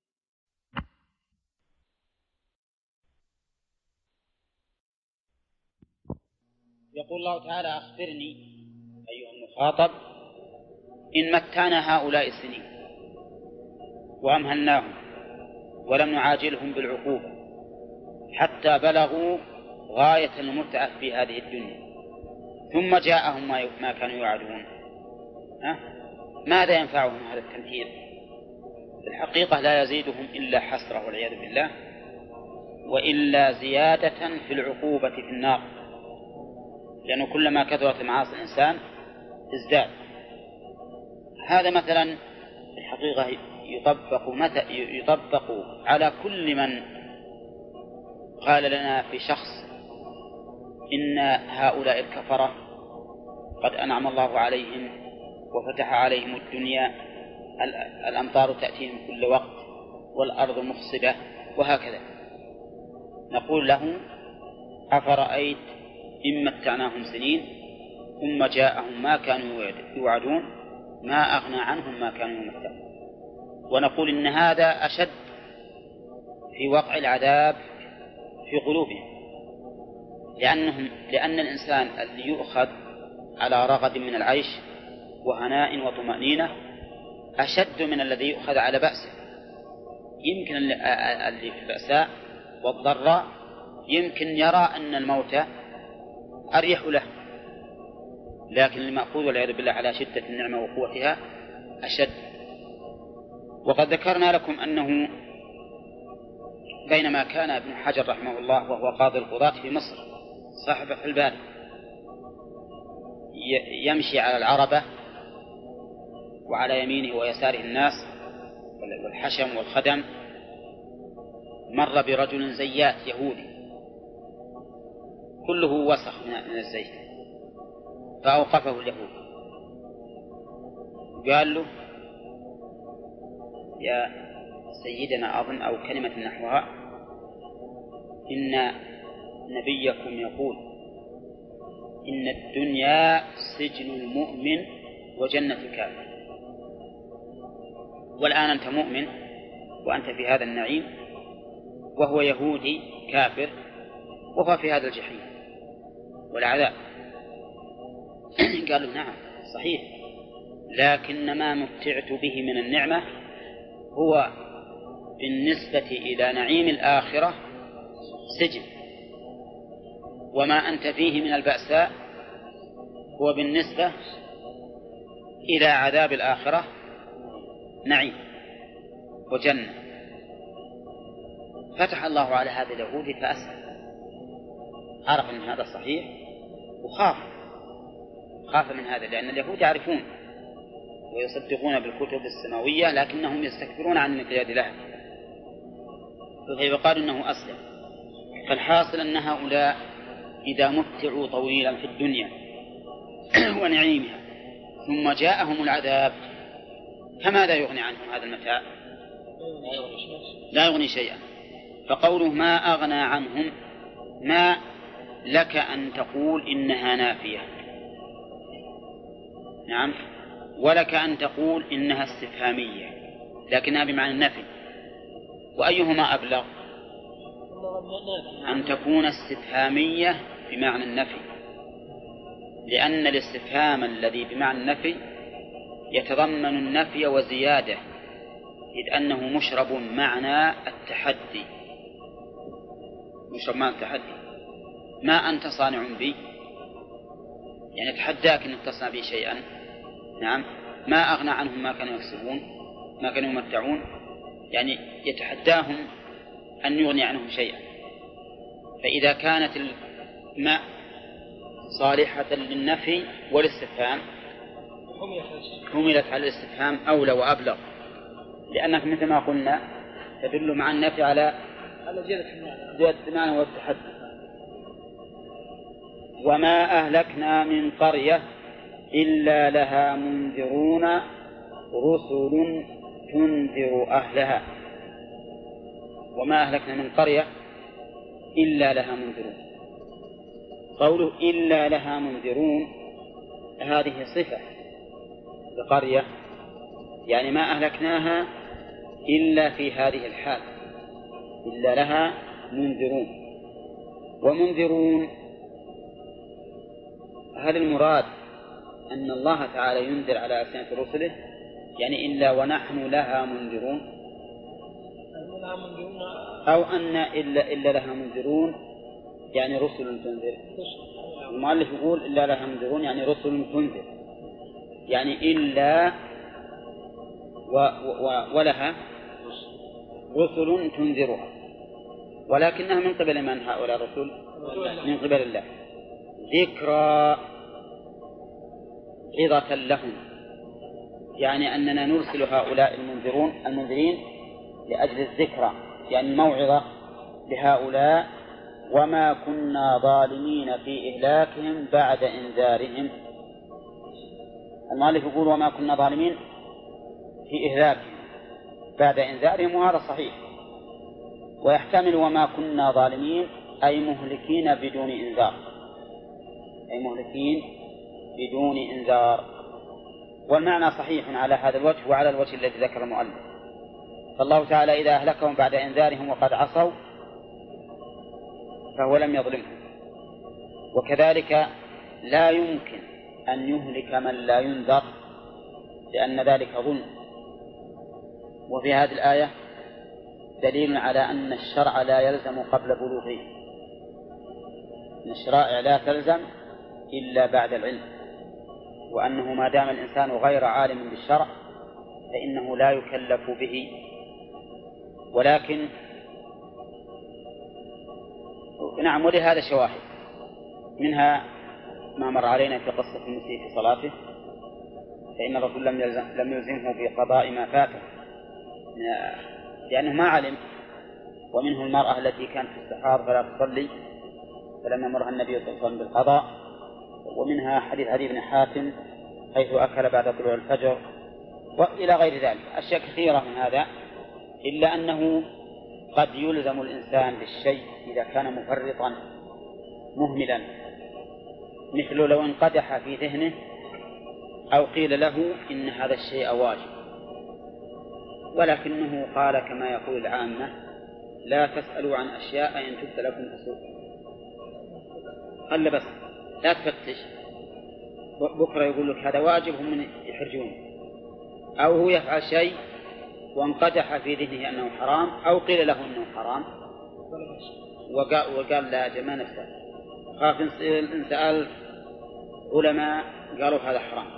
يقول الله تعالى أخبرني أيها المخاطب إن متعنا هؤلاء السنين وأمهلناهم ولم نعاجلهم بالعقوبة حتى بلغوا غاية المتعة في هذه الدنيا ثم جاءهم ما كانوا يوعدون، ها؟ ماذا ينفعهم هذا التمثيل؟ في الحقيقة لا يزيدهم إلا حسرة والعياذ بالله، وإلا زيادة في العقوبة في النار، لأنه كلما كثرت معاصي الإنسان ازداد. هذا مثلا في الحقيقة يطبق, يطبق على كل من قال لنا في شخص إن هؤلاء الكفرة قد أنعم الله عليهم وفتح عليهم الدنيا، الأمطار تأتيهم كل وقت والأرض مخصبة وهكذا. نقول له أفرأيت إن متعناهم سنين ثم جاءهم ما كانوا يوعدون ما أغنى عنهم ما كانوا يمتعون. ونقول إن هذا أشد في وقع العذاب في قلوبهم، لأنهم لأن الإنسان اللي يؤخذ على رغد من العيش وهناء وطمأنينة أشد من الذي يؤخذ على بأس. يمكن اللي في البأساء والضراء يمكن يرى أن الموت أريح له، لكن المأخوذ والعياذ بالله على شدة النعمة وقوتها أشد. وقد ذكرنا لكم أنه بينما كان ابن حجر رحمه الله وهو قاضي القضاة في مصر صاحب في الباري يمشي على العربة وعلى يمينه ويساره الناس والحشم والخدم، مر برجل زيات يهودي كله وسخ من الزيت، فأوقفه اليهود قال له يا سيدنا أظن أو كلمة نحوها إن نبيكم يقول إن الدنيا سجن المؤمن وجنة الكافر، والآن أنت مؤمن وأنت في هذا النعيم وهو يهودي كافر وهو في هذا الجحيم والعذاب. قالوا نعم صحيح، لكن ما متعت به من النعمة هو بالنسبة إلى نعيم الآخرة سجن، وما أنت فيه من البأساء هو بالنسبة إلى عذاب الآخرة نعيم وجنة. فتح الله على هذا اليهودي فأسأل، عرف أن هذا صحيح وخاف خاف من هذا، لأن اليهود يعرفون ويصدقون بالكتب السماوية لكنهم يستكبرون عن الانقياد لها، فيقال إنه أسلم. فالحاصل أن هؤلاء إذا متعوا طويلا في الدنيا ونعيمها ثم جاءهم العذاب فماذا يغني عنهم هذا المتاع؟ لا يغني شيئا. فقوله ما أغنى عنهم، ما لك أن تقول إنها نافية، نعم، ولك أن تقول إنها استفهامية لكنها بمعنى النفي، وأيهما أبلغ؟ أن تكون استفهامية بمعنى النفي، لأن الاستفهام الذي بمعنى النفي يتضمن النفي وزيادة، إذ أنه مشرب معنى التحدي، مشرب معنى التحدي. ما أنت صانع بي، يعني أتحداك أنك تصنع بي شيئا، نعم ما أغنى عنهم ما كانوا يكسبون ما كانوا يمتعون، يعني يتحداهم أن يغني عنهم شيئا. فإذا كانت الماء صالحة للنفي والاستفهام حملت على الاستفهام أولى وأبلغ، لأنك مثل ما قلنا تدل مع النفي على زيادة المعنى والتحدي. وما أهلكنا من قرية إلا لها منذرون رسل تنذر أهلها. وما أهلكنا من قرية إلا لها منذرون، قوله إلا لها منذرون هذه صفة لقرية، يعني ما أهلكناها إلا في هذه الحال، إلا لها منذرون. ومنذرون هل المراد أن الله تعالى ينذر على ألسنة رسله، يعني إلا ونحن لها منذرون، أو أن إلا, إلا لها منذرون يعني رسل تنذر؟ المؤلف يقول إلا لها منذرون يعني رسل تنذر، يعني إلا و و ولها رسل تنذرها، ولكنها من قبل من هؤلاء الرسل؟ من قبل الله، ذكرى عظة لهم، يعني أننا نرسل هؤلاء المنذرون المنذرين لأجل الذكرى، يعني الموعظة لهؤلاء. وما كنا ظالمين في إهلاكهم بعد إنذارهم. المؤلف يقول وما كنا ظالمين في إهلاكهم بعد إنذارهم، وهذا صحيح، ويحتمل وما كنا ظالمين أي مهلكين بدون إنذار، أي مهلكين بدون إنذار، والمعنى صحيح على هذا الوجه وعلى الوجه الذي ذكر المؤلف. فالله تعالى إذا أهلكهم بعد إنذارهم وقد عصوا فهو لم يظلمهم، وكذلك لا يمكن أن يهلك من لا ينذر لأن ذلك ظلم. وفي هذه الآية دليل على أن الشرع لا يلزم قبل بلوغه، أن الشرائع لا تلزم إلا بعد العلم، وأنه ما دام الإنسان غير عالم بالشرع فإنه لا يكلف به. ولكن نعم، ولهذا شواهد، منها ما مر علينا في قصة المسيء في صلاته، فإن الرسول لم يلزم لم يلزمه بقضاء ما فاته لأنه ما علم. ومنه المرأة التي كانت في السحار فلا تصلي فلما مرها النبي صلى الله عليه وسلم بالقضاء. ومنها حديث علي بن حاتم حيث أكل بعد طلوع الفجر، وإلى غير ذلك أشياء كثيرة من هذا، إلا أنه قد يلزم الإنسان بالشيء إذا كان مفرطا مهملا، مثل لو انقدح في ذهنه أو قيل له إن هذا الشيء واجب، ولكنه قال كما يقول العامة لا تسألوا عن أشياء إن تبت لكم تسوء، قال بس لا تفتش، بكرة يقول لك هذا واجب هم يحرجون، أو هو يفعل شيء وانقدح في ذهنه أنه حرام أو قيل له أنه حرام وقال, وقال لا جماعة نفسه، خاف إن سأل علماء قالوا هذا حرام،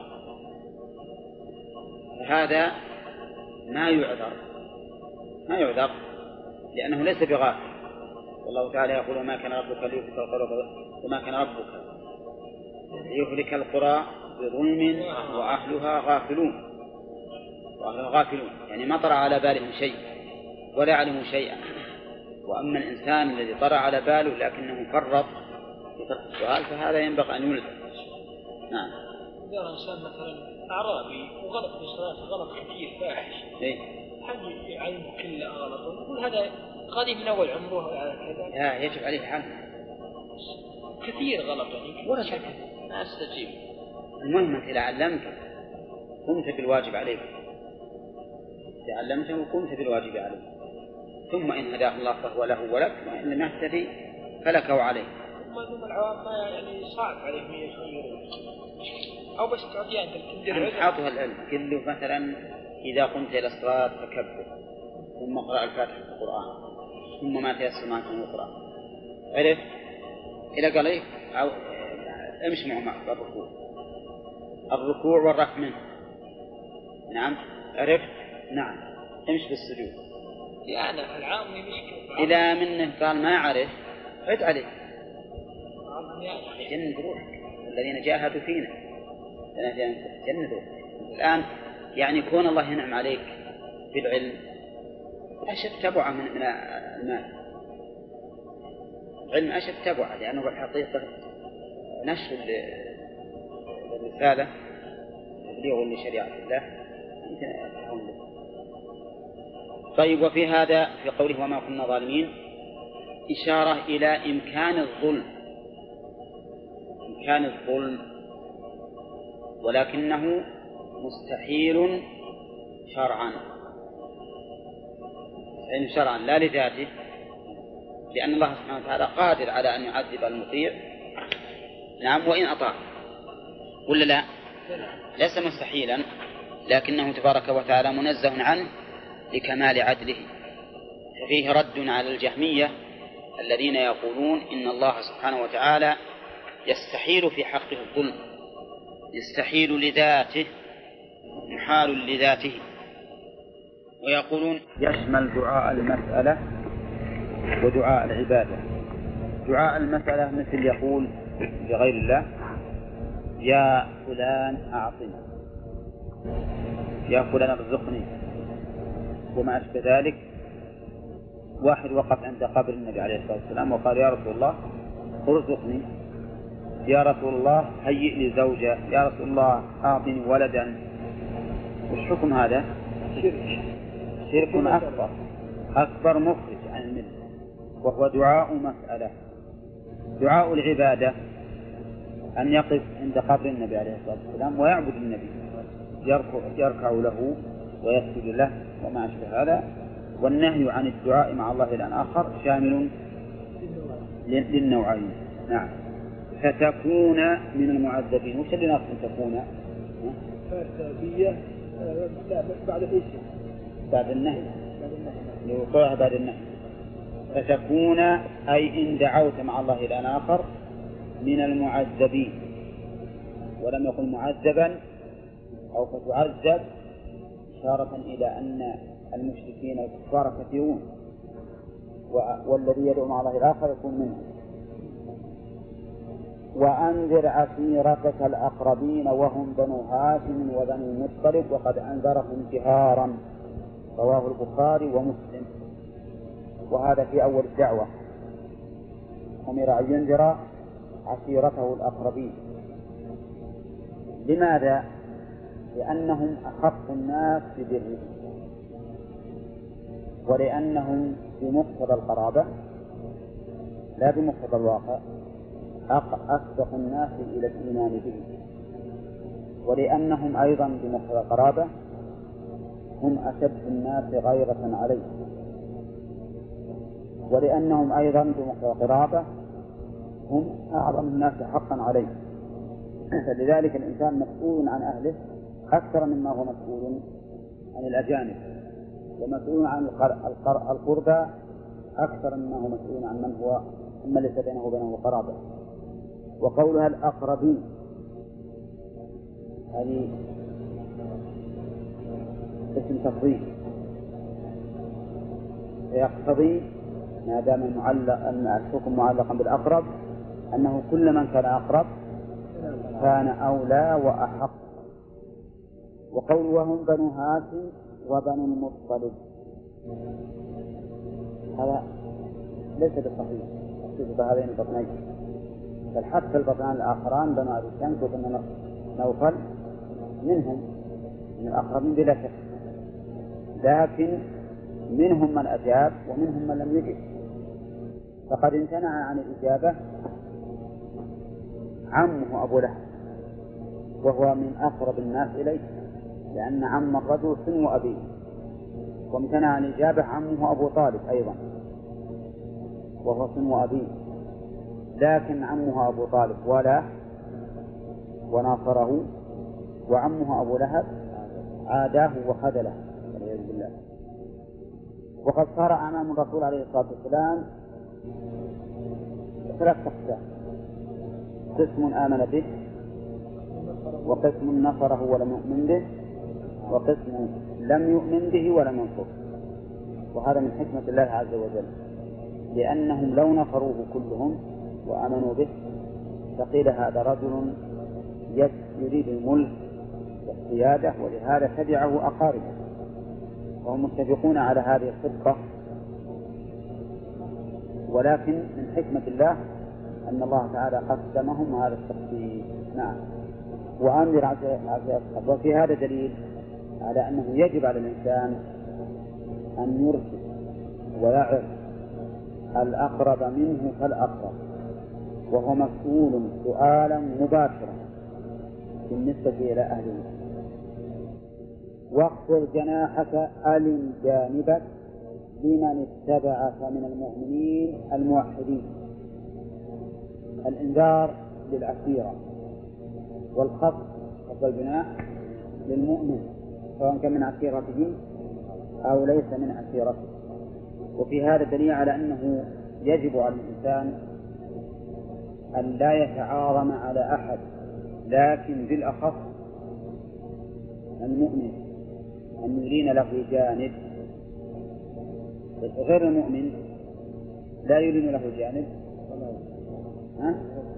هذا ما يعذر ما يعذر لأنه ليس بغافل. والله تعالى يقول وما كان ربك ليهلك القرى وما كان ربك ليهلك القرى بظلم وأهلها غافلون، وأهلها غافلون يعني ما طرأ على بالهم شيء ولا علموا شيئا. وأما الإنسان الذي طرأ على باله لكنه فرط في ترك السؤال فهذا ينبغي أن يلزم. نعم. إذا إنسان مثلا أعرابي وغلط في الصلاة غلط كثير فاحش، إيه؟ هل يعلم كله غلط؟ يقول هذا قديم من أول عمره على كذا. لا يجب عليه الحل. كثير غلط يعني. ولا شك. ما استجيب. المهم أنت إذا علمته قمت بالواجب عليك. إذا علمته قمت بالواجب عليك. ثم إن هداه الله فهو له ولك، وإن لم يهتدي فلك وعليه. ثم العوام ما يعني صعب عليهم يغيرون. أو بس تعطيه أنت الكندر. حاطها العلم. قل له مثلا إذا قمت إلى الصلاة فكبر، ثم اقرأ الفاتحة في القرآن، ثم ما تيسر معك من القرآن. عرف؟ إذا قال إيه أو امشي معه معك الركوع الركوع والرفع منه نعم عرفت. نعم امشي بالسجود. يعني العام يمشي إذا منه قال ما عرف عد عليه جند روحك الذين جاهدوا فينا جند روحك. الآن يعني كون الله ينعم عليك بالعلم أشد تبع من من المال. العلم أشد تبع لأنه بالحقيقة نشر الرسالة تبليغ لشريعة الله. طيب وفي هذا في قوله وما كنا ظالمين إشارة إلى إمكان الظلم إمكان الظلم ولكنه مستحيل شرعا يعني شرعا لا لذاته لأن الله سبحانه وتعالى قادر على أن يعذب المطيع نعم وإن أطاع ولا لا ليس مستحيلا لكنه تبارك وتعالى منزه عنه لكمال عدله. ففيه رد على الجهمية الذين يقولون إن الله سبحانه وتعالى يستحيل في حقه الظلم يستحيل لذاته محال لذاته. ويقولون يشمل دعاء المسألة ودعاء العبادة. دعاء المسألة مثل يقول لغير الله يا فلان أعطني يا فلان ارزقني وما أشبه ذلك. واحد وقف عند قبر النبي عليه الصلاة والسلام وقال يا رسول الله ارزقني يا رسول الله هيئ لي زوجة يا رسول الله أعطني ولدا. وش حكم هذا؟ شرك شرك أكبر أكبر مخرج عن الملة وهو دعاء مسألة. دعاء العبادة أن يقف عند قبر النبي عليه الصلاة والسلام ويعبد النبي يركع, يركع له ويسجد له وما أشبه هذا. والنهي عن الدعاء مع الله الآن آخر شامل للنوعين. نعم فتكون من المعذبين. وش اللي ناقص أن تكون فتابية بعد إيش بعد النهي يوقعها بعد النهي. فتكون أي إن دعوت مع الله الآن آخر من المعذبين ولم يقل معذبا أو فتعذب إشارة إلى أن المشركين الكفار كثيرون والذي يدعو مع الله الآخر يكون منهم. وأنذر عشيرتك الأقربين وهم بنو هاشم وبنو المطلب وقد أنذرهم جهارا رواه البخاري ومسلم. وهذا في أول الدعوة أمر أن ينذر عشيرته الأقربين. لماذا؟ لأنهم أحق الناس ببرهم ولأنهم بمقتضى القرابة لا بمقتضى الواقع أسبق الناس إلى الإيمان به. ولأنهم أيضا بمقتضى القرابة هم أشد الناس غيرة عليه. ولأنهم أيضا بمقتضى القرابة هم أعظم الناس حقا عليه. فلذلك الإنسان مسؤول عن أهله أكثر مما هو مسؤول عن الأجانب ومسؤول عن القربى أكثر مما هو مسؤول عن من هو من ليس بينه وبينه قرابة. وقولها الأقربين هذه اسم تفضيل يقتضي ما دام المعلق أن الحكم معلقا بالأقرب أنه كل من كان أقرب كان أولى وأحق. وقول وهم بنو هاشم وبنو المطلب هذا ليس بالصحيح أكتب هذين البطنين بل حتى البطنان الآخران بنو أبي شمس وبنو نوفل منهم من الأقربين بلا شك لكن منهم من أجاب ومنهم من لم يجب. فقد امتنع عن الإجابة عمه أبو لهب وهو من أقرب الناس إليه لأن عم الرجل سن أبيه. وامتنع عن الإجابة عمه أبو طالب أيضا وهو سن أبيه لكن عمه أبو طالب ولا وناصره وعمه أبو لهب عاداه وخذله والعياذ بالله. وقد صار أمام الرسول عليه الصلاة والسلام ثلاث أقسام: قسم آمن به وقسم نصره ولم يؤمن به وقسم لم يؤمن به ولم ينصره. وهذا من حكمة الله عز وجل، لأنهم لو نصروه كلهم وآمنوا به فقيل هذا رجل يريد الملك والسيادة ولهذا تبعه أقاربه، وهم متفقون على هذه الخطة. ولكن من حكمة الله أن الله تعالى قسمهم هذا التقسيم. نعم. وأنذر عشيرتك. وفي هذا دليل على أنه يجب على الإنسان أن يرسل ويعرف الأقرب منه فالأقرب، وهو مسؤول سؤالا مباشرا بالنسبة إلى أهله. واخفض جناحك ألن جانبك لمن اتبعك من المؤمنين الموحدين. الإنذار للعشيرة، والخفض خفض الجناح للمؤمن سواء كان من عشيرته أو ليس من عشيرته. وفي هذا دليل على أنه يجب على الإنسان أن لا يتعاظم على أحد، لكن بالأخص المؤمن أن يرين له جانب. غير المؤمن لا يرين له جانب ها؟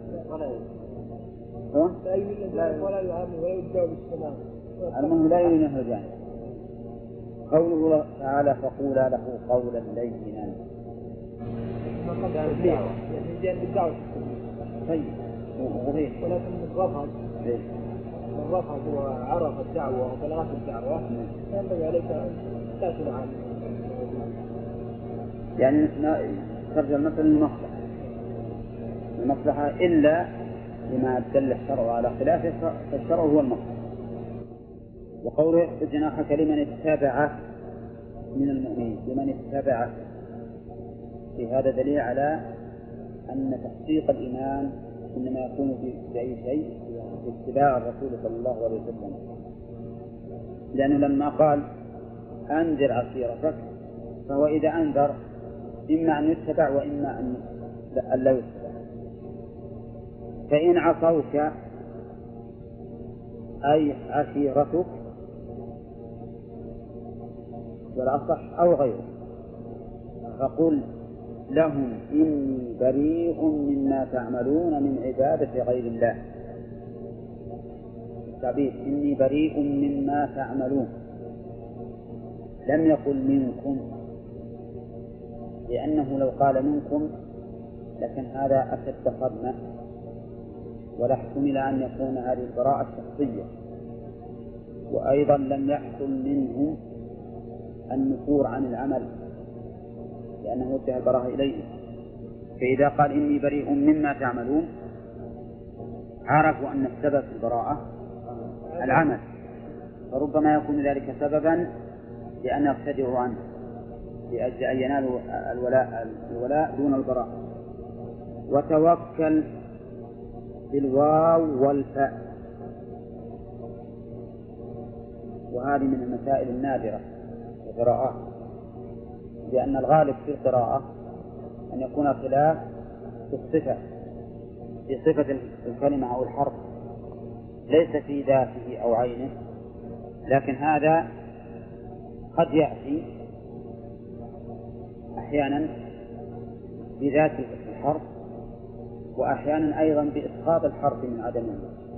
ولا يعامل ولا يبدأ بالسلام. المؤمن لا يرين له جانب. قول الله تعالى فقولا له قولا لينا. طيب ولكن الرفض الرفض وعرف الدعوة وبلغت الدعوة ينبغي عليك أن تأكل عنه. يعني ترجع مثلا المصلحة المصلحة إلا لما دل الشرع على خلافه فالشرع هو المصلحة. وقوله جناحك لمن اتبعه من المؤمنين، لمن اتبعه، في هذا دليل على أن تحقيق الإيمان إنما يكون بأي شيء باتباع الرسول صلى الله عليه وسلم، لأنه لما قال أنذر عشيرتك فهو إذا أنذر إما أن يتبع وإما أن لا يتبع. فإن عصوك أي عشيرتك والأصح أو غيره فقل لهم إني بريء مما تعملون من عبادة غير الله. التعبير إني بريء مما تعملون لم يقل منكم، لأنه لو قال منكم لكن هذا أشد صدمة، ولا احتمل أن يكون هذه البراءة شخصية، وأيضا لم يحصل منهم النفور عن العمل لأنه وجه البراءة إليه. فإذا قال إني بريء مما تعملون عرفوا أن السبب في البراءة العمل، فربما يكون ذلك سببا لأن يرتدعوا عنه لأجل أن ينالوا الولاء, الولاء دون البراء. وتوكل بالواو والفاء، وهذه من المسائل النادرة في القراءات، لأن الغالب في القراءة أن يكون خلاف في الصفة، في صفة الكلمة أو الحرف، ليس في ذاته أو عينه، لكن هذا قد يأتي أحيانا بذات الحرف وأحيانا أيضا بإسقاط الحرف من عدمه.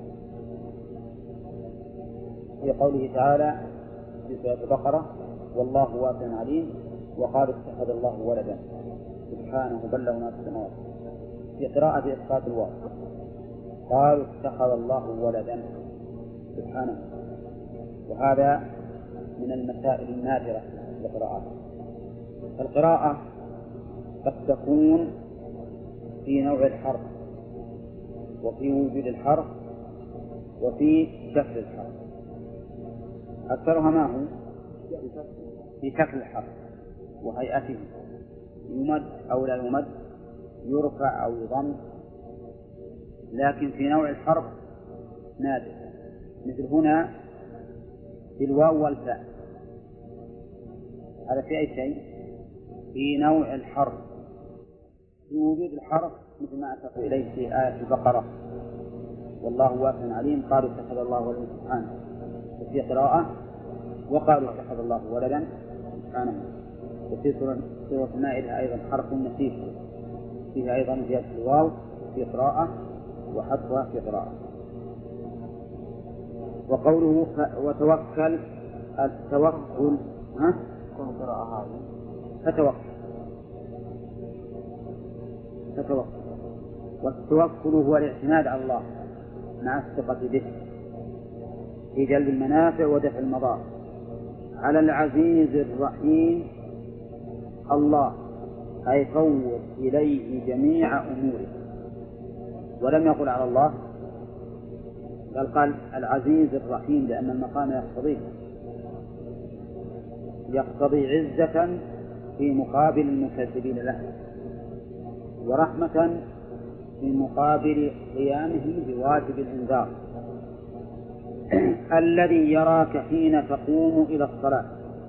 في قوله تعالى في سورة البقرة والله واسع عليم وقالوا اتخذ الله ولدا سبحانه بل له ما في السماوات، في قراءة بإسقاط الواو قالوا اتخذ الله ولدا سبحانه. وهذا من المسائل النادرة في القراءات. القراءة قد تكون في نوع الحرف وفي وجود الحرف وفي شكل الحرف. أكثرها ما هو في شكل الحرف وهيئته، يمد أو لا يمد، يرفع أو يضم، لكن في نوع الحرف نادر، مثل هنا في الواو والفاء. هذا في أي شيء؟ في نوع الحرف. في وجود الحرف مثل ما أشرت إليه في آية البقرة والله واسع عليم قالوا اتخذ الله ولدا سبحانه. وفي قراءة وقالوا اتخذ الله ولدا سبحانه. وفي سورة المائدة أيضا حرف النسيج فيها أيضا زيادة الواو في قراءة وحذفها في قراءة. وقوله وتوكل التوكل ها قراءة هذه فتوكل فتوكل والتوكل هو الاعتماد على الله مع الثقة به في جلب المنافع ودفع المضار على العزيز الرحيم الله، أي فوض إليه جميع أموره. ولم يقل على الله، بل قال العزيز الرحيم لأن المقام يقتضيه يقتضي عزة في مقابل المكذبين له، ورحمة في مقابل قيامه بواجب الإنذار. الذي يراك حين تقوم إلى الصلاة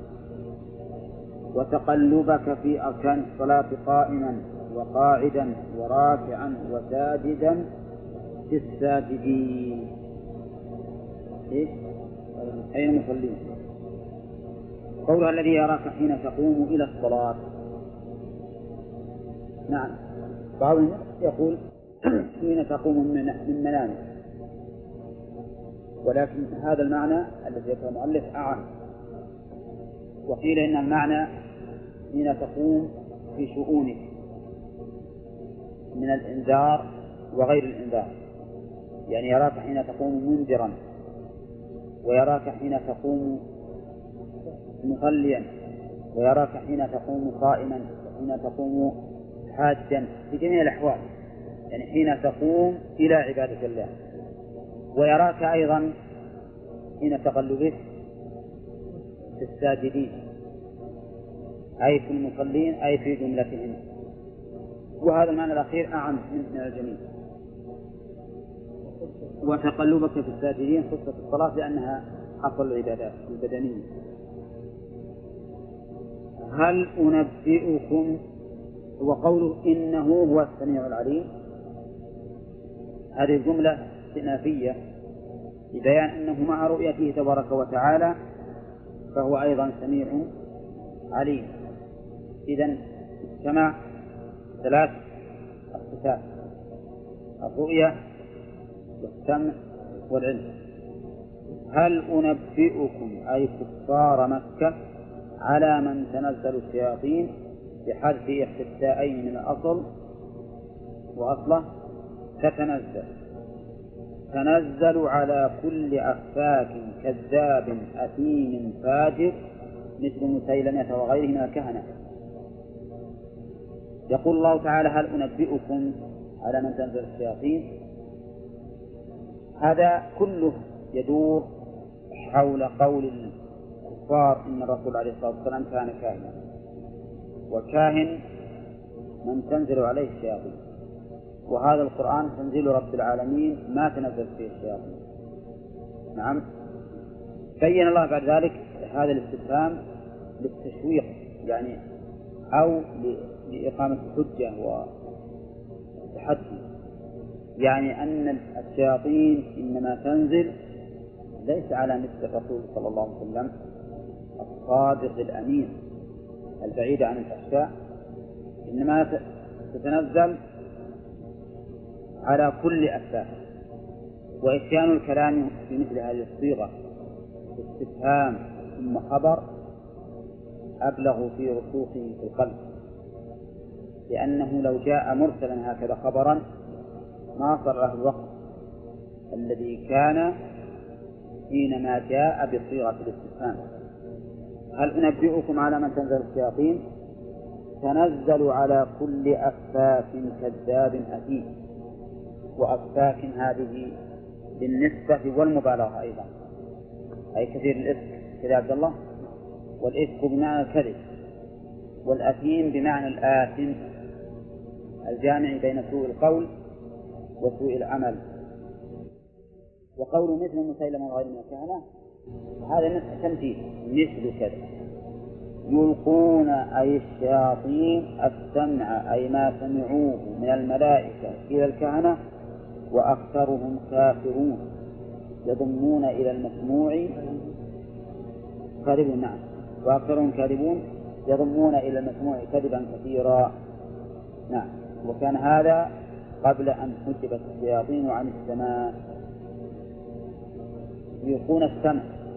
وتقلبك في أركان الصلاة قائما وقاعدا وراكعا وساجدا في الساجدين أي المصلين. قولها الذي يراك حين تقوم إلى الصلاة، نعم بعض الناس يقول حين تقوم من منامك، ولكن هذا المعنى الذي ذكره المؤلف أعم. وقيل إن المعنى حين تقوم في شؤونك من الإنذار وغير الإنذار، يعني يراك حين تقوم منذرا، ويراك حين تقوم مصليا، ويراك حين تقوم قائما، وحين تقوم حاجا، في جميع الأحوال، يعني حين تقوم إلى عبادة الله. ويراك أيضا حين تقلبك في الساجدين، أي في المصلين، أي في جملتهم. وهذا المعنى الأخير أعم من الجميع. وتقلبك في الساجدين خصوصا الصلاة لأنها أفضل العبادات البدنية. هل أنبئكم، وقوله إنه هو السميع العليم، هذه الجملة استئنافية لبيان أنه مع رؤيته تبارك وتعالى فهو أيضا سميع عليم. إذن اجتمع ثلاث الصفات: الرؤية والسمع والعلم. هل أنبئكم أي كفار مكة على من تنزل الشياطين بحذف إحدى التائين من الأصل، وأصله تتنزل، تنزل على كل أفاك كذاب أثيم فاجر مثل مسيلمة وغيره من الكهنة. يقول الله تعالى هل أنبئكم على من تنزل الشياطين، هذا كله يدور حول قول الكفار إن الرسول عليه الصلاة والسلام كان كاهنا، والكاهن من تنزل عليه الشياطين، وهذا القرآن تنزيل رب العالمين ما تنزل فيه الشياطين. نعم. بين الله بعد ذلك هذا الاستفهام للتشويق يعني أو لإقامة الحجة والتحدي، يعني أن الشياطين إنما تنزل ليس على مثل الرسول صلى الله عليه وسلم الصادق الأمين البعيد عن الفحشاء، إنما تتنزل على كل أفاك. وإتيان الكلام في مثل هذه الصيغة استفهام ثم خبر أبلغ في رسوخه في القلب، لأنه لو جاء مرسلا هكذا خبرا ما صار له الوقت الذي كان حينما جاء بصيغة الاستفهام. هل أنبئكم على من تنزل الشياطين، تنزل على كل أفاك كذاب أثيم. وأفاك هذه بالنسبة والمبالغة أيضا، أي كثير الإفك كذا عبد الله، والإفك بمعنى الكذب، والأثيم بمعنى الآثم الجامع بين سوء القول وسوء العمل. وقول مثل مسيلمة وغير من الكهنة هذا تمثيل مثل كذا. يلقون أي الشياطين السمع أي ما سمعوه من الملائكة إلى الكهنة، وأكثرهم كافرون، يضمون إلى المسموع كاذبون نعم، وأكثرهم كاذبون يضمون إلى المسموع كذبا كثيرا. نعم. وكان هذا قبل أن حجبت الشياطين عن السماء. يلقون السمع،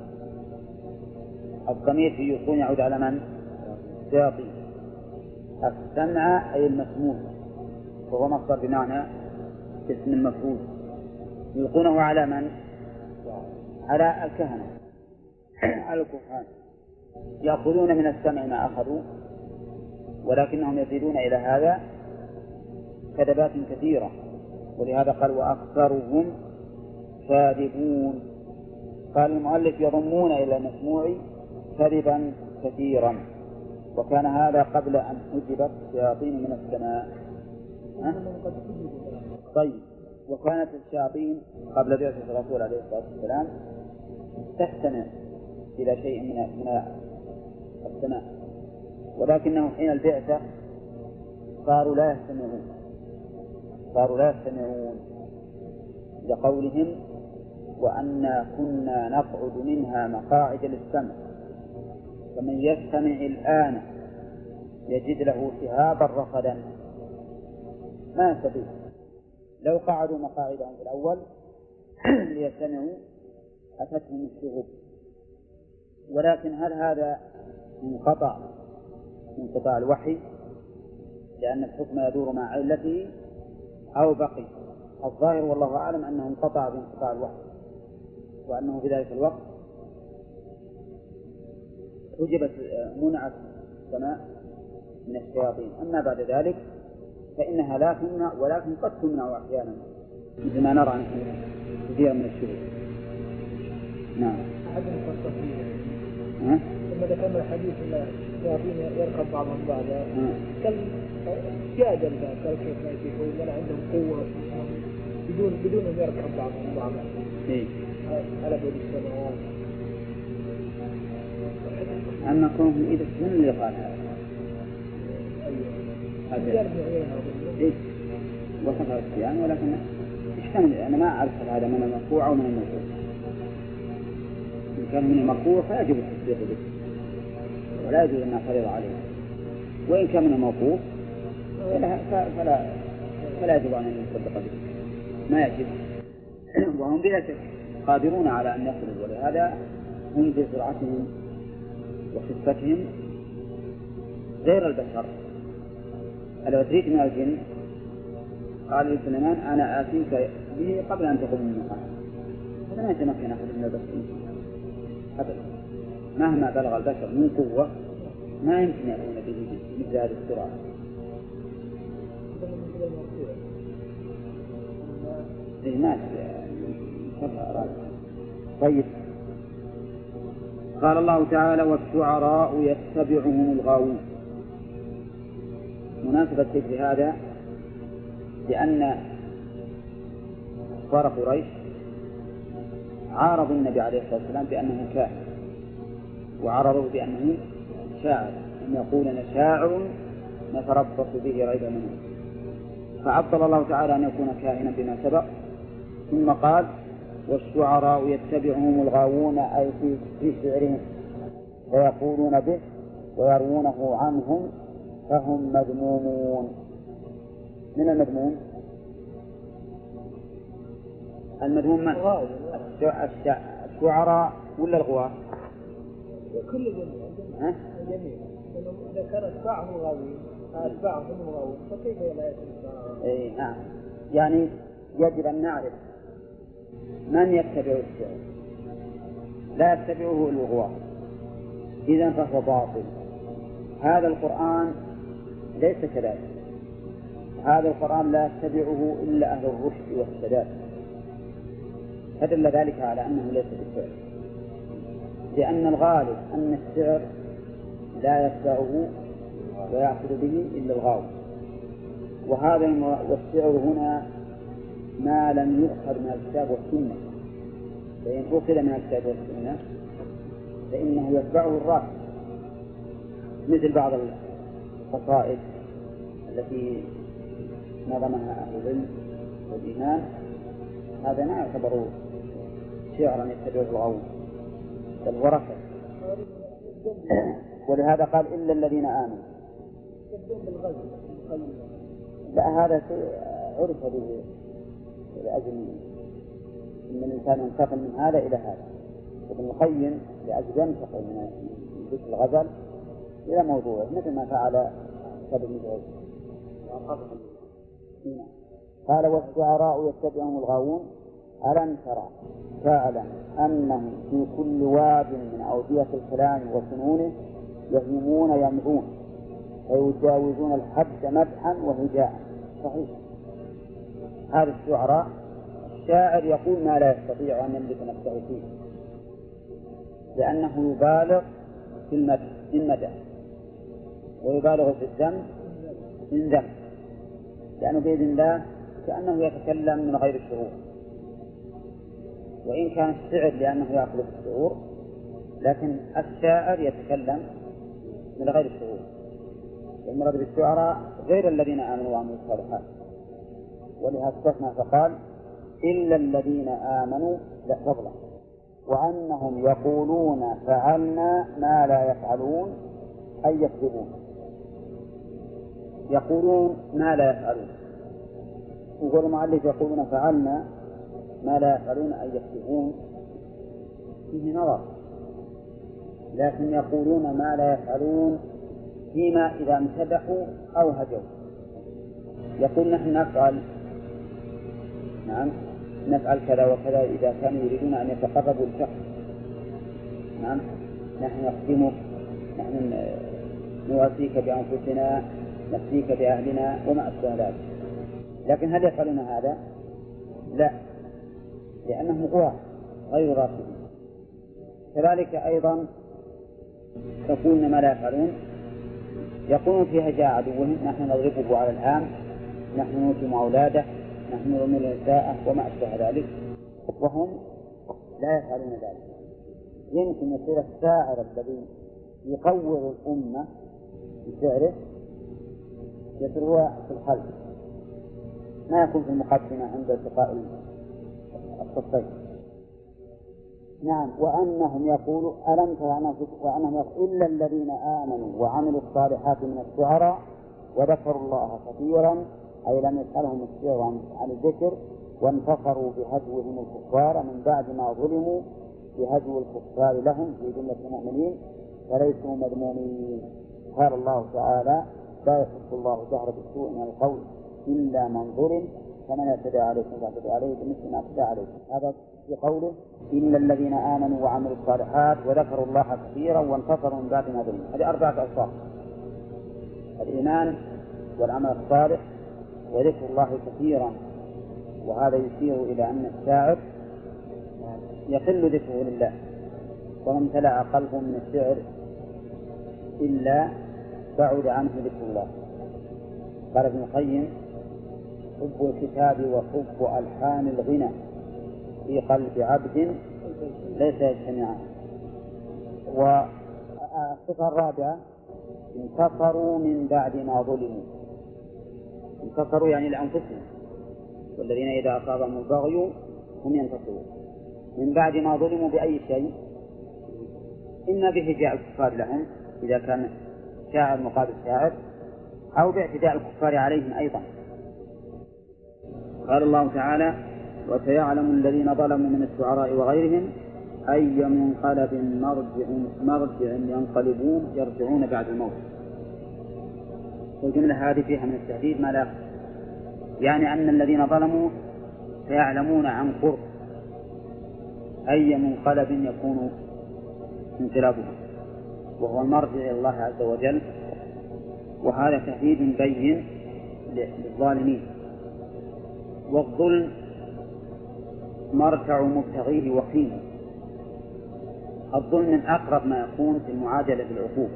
الضمير في يلقون يعود على من؟ الشياطين. السمع أي المسموع، وهو مصدر بمعنى اسم المفعول. يلقونه على من؟ على الكهنة، على الكهان. يأخذون من السمع ما أخذوا، ولكنهم يزيدون إلى هذا كذبات كثيرة، ولهذا قال وأكثرهم كاذبون. قال المؤلف يضمون إلى المسموع كذبا كثيرا، وكان هذا قبل أن حجبت الشياطين من السماء. أه؟ طيب، وكانت الشياطين قبل بعثة الرسول عليه الصلاة والسلام تستمع إلى شيء من من السماء، ولكنه حين البعثة صاروا لا يستمعون صاروا لا يستمعون لقولهم وأنا كنا نقعد منها مقاعد للسمع فمن يستمع الآن يجد له شهابا رصدا. ما يستطيع. لو قعدوا مقاعدهم في الأول ليستمعوا أتتهم الشهوب، ولكن هل هذا انقطع انقطاع الوحي لأن الحكم يدور مع علته أو بقي؟ الظاهر والله أعلم أنه انقطع بانقطاع الوحي، وأنه في ذلك الوقت حجبت منعت السماء من الشياطين. أما بعد ذلك فإنها لا تمنع، ولكن قد تمنع أحيانا مثل ما نرى نحن كثيرا من الشهور. نعم. ها؟ لما ذكرنا الحديث أن الشياطين يركب بعضهم بعضا كالجادل كالكيف ما يكون من عندهم قوة بدون بدون أن يركب بعضهم بعضا. إيه. على بعد السماوات. أما كونهم إذا من اللي قال هذا؟ أيوه. إيه. وصف الصيام، ولكن يحتمل. أنا ما أعرف هذا من المرفوع أو من الموقوف. إن كان من المرفوع فيجب التصديق به ولا يجوز أن نعترض عليه، وإن كان من الموقوف فلا فلا فلا يجب أن نصدق به، ما يجب. وهم بلا شك قادرون على أن يخرجوا، ولهذا هم بسرعتهم وخفتهم غير البشر. العفريت من الجن قال لسليمان أنا آتيك به قبل أن تقوم من مقامك. هذا ما يتمكن أحد من البشر أبدا، مهما بلغ البشر من قوة ما يمكن يكون به مثل هذه السرعة. الناس طيب. قال الله تعالى والشعراء يتبعهم الغاوون. مناسبة ذكر هذا لأن كفار قريش عارضوا النبي عليه الصلاة والسلام بأنه كاهن، وعرضوا بأنه شاعر، أن يقولون شاعر نتربص به ريب منه، فعطل الله تعالى أن يكون كاهنا بما سبق، ثم قال والشعراء يتبعهم الغاوون أي في شعرهم ويقولون به ويروونه عنهم فهم مذمومون. من المذموم؟ المذموم من؟ الشعراء ولا الغواة؟ كل جميع جميع. إذا كان أتباعهم الغاوين أتباعهم الغاوين فكيف لا يتبع؟ إيه نعم. يعني يجب أن نعرف من يتبع الشعر، لا يتبعه إلا الغواة، إذن فهو باطل. هذا القرآن ليس كذلك. هذا القرآن لا يتبعه إلا أهل الرشد والسداد، فدل ذلك على أنه ليس بالشعر، لأن الغالب أن الشعر لا يتبعه ويأخذ به إلا الغاوي. وهذا والشعر هنا ما لم يؤخذ من الكتاب والسنة، فإن أخذ من الكتاب والسنة فإنه يتبعه الراس، مثل بعض القصائد التي نظمها أهل العلم والإيمان، هذا ما يعتبر شعرا يتبعه الغاوون، بل هو ركب ولهذا قال إلا الذين آمنوا. لا هذا عرف به لأجل أن الإنسان ينتقل من هذا إلى هذا. ابن القيم لأجل ينتقل من ذكر الغزل إلى موضوعه مثل ما فعل سبب مجهول. قال والشعراء يتبعهم الغاوون ألم ترى فاعلم أنهم في كل واد من أودية الكلام وفنونه يهيمون يمضون ويجاوزون الحد مدحا وهجاء. صحيح هذا الشعراء الشاعر يقول ما لا يستطيع أن يملك نفسه فيه لأنه يبالغ في المدح في المدح ويبالغ في الذم في الذم لأنه بإذن الله كأنه يتكلم من غير الشعور. وإن كان الشعر لأنه يأخذ بالشعور لكن الشاعر يتكلم من غير الشعور. والمراد بالشعراء غير الذين آمنوا وعملوا الصالحات. ولهذا استثنى فقال إلا الذين آمنوا لا فضلا وأنهم يقولون فعلنا ما لا يفعلون أي يكذبون. يقولون ما لا يفعلون وقول المؤلف يقولون فعلنا ما لا يفعلون أي يكذبون فيه نظر لكن يقولون ما لا يفعلون فيما إذا امتدحوا أو هجوا. يقول نحن نفعل نعم نفعل كذا وكذا إذا كانوا يريدون أن يتقربوا لشخص. نعم نحن نخدمك نحن نواسيك بأنفسنا نفسيك بأهلنا وما أشبه ذلك. لكن هل يفعلون هذا؟ لا لأنهم غواة غير راشدين. كذلك أيضا يقولون ما لا يفعلون يقولون في هجاء عدوهم نحن نضربه على الهام نحن نوتم أولاده نحن نرمي النساء وما أشبه ذلك وهم لا يفعلون ذلك. يمكن يصير الشاعر الذي يقوّر الأمة بشعره يصير هو في الحلب ما يكون في المقدمة عند التقاء الصفين. نعم وأنهم يقولوا ألم ترى وأنهم يقولوا إلا الذين آمنوا وعملوا الصالحات من الشعراء وذكروا الله كثيرا أي لم يسألهم الشعر عن الذكر وانتصروا بهجوهم الكفار من بعد ما ظلموا بهجو الكفار لهم في جملة المؤمنين فليسوا مذمومين. قال الله تعالى لا يحب الله جهر بالسوء من القول إلا من ظلم فمن اعتدى عليكم فاعتدوا عليه بمثل ما اعتدى عليكم. هذا في قوله إلا الذين آمنوا وعملوا الصالحات وذكروا الله كثيرا وانتصروا من بعد ما ظلموا. هذه أربعة أوصاف: الإيمان والعمل الصالح وذكر الله كثيرا. وهذا يشير إلى أن الشاعر يقل ذكره لله وما امتلأ قلبه من الشعر إلا بعد عنه ذكر الله. قال ابن القيم حب الكتاب وحب ألحان الغنى في قلب عبد ليس يجتمعان. والصفة الرابعة انتصروا من بعد ما ظلموا. انتصروا يعني لأنفسهم والذين إذا أصابهم البغي هم ينتصرون من بعد ما ظلموا بأي شيء إما بهجاء الكفار لهم إذا كان شاعر مقابل شاعر أو باعتداء الكفار عليهم أيضا. قال الله تعالى وسيعلم الذين ظلموا من الشعراء وغيرهم أي منقلب مرجع, مرجع ينقلبون يرجعون بعد الموت. والجملة هذه فيها من التهديد ما لا يعني أن الذين ظلموا سيعلمون عن قرب أي منقلب يكون انقلابهم وهو المرجع إلى الله عز وجل. وهذا تهديد بين للظالمين. والظلم مرجع مبتغيه وخيم. الظلم من أقرب ما يكون في المعادلة بالعقوبة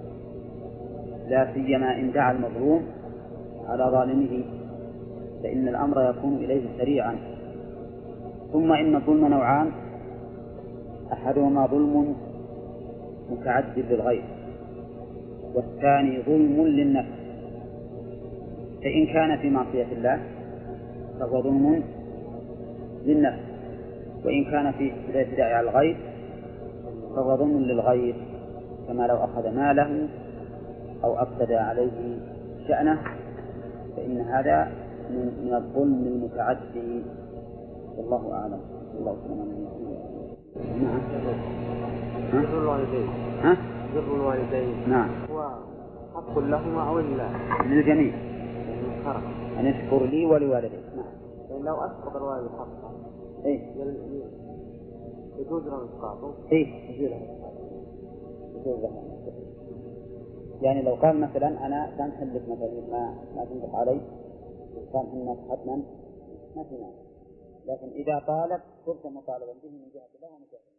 لا سيما إن دعا المظلوم على ظالمه فإن الأمر يكون إليه سريعا. ثم إن الظلم نوعان: أحدهما ظلم متعدد للغير والثاني ظلم للنفس. فإن كان في معصية الله فهو ظلم للنفس وإن كان في الاعتداء على الغير فهو ظلم للغير كما لو أخذ ماله أو أفسد عليه شأنه، فإن هذا من الظلم المتعدي، والله أعلم. الله سبحانه وتعالى. نعم. بر الوالدين. ها؟ بر الوالدين. نعم. هو حق لهما أو لا؟ للجميع. للخرق. أن يشكر لي ولوالدي. نعم. لأن لو أسقط الوالد حقه. إيه. يجوز له إسقاطه. إيه. يجوز له. يجوز له. يعني لو قال مثلا أنا سامح لك مثلا ما ما تنفق علي، سامح الناس حتما ما في مانع، لكن إذا طالب صرت مطالبا به من جهة الله ومن جهة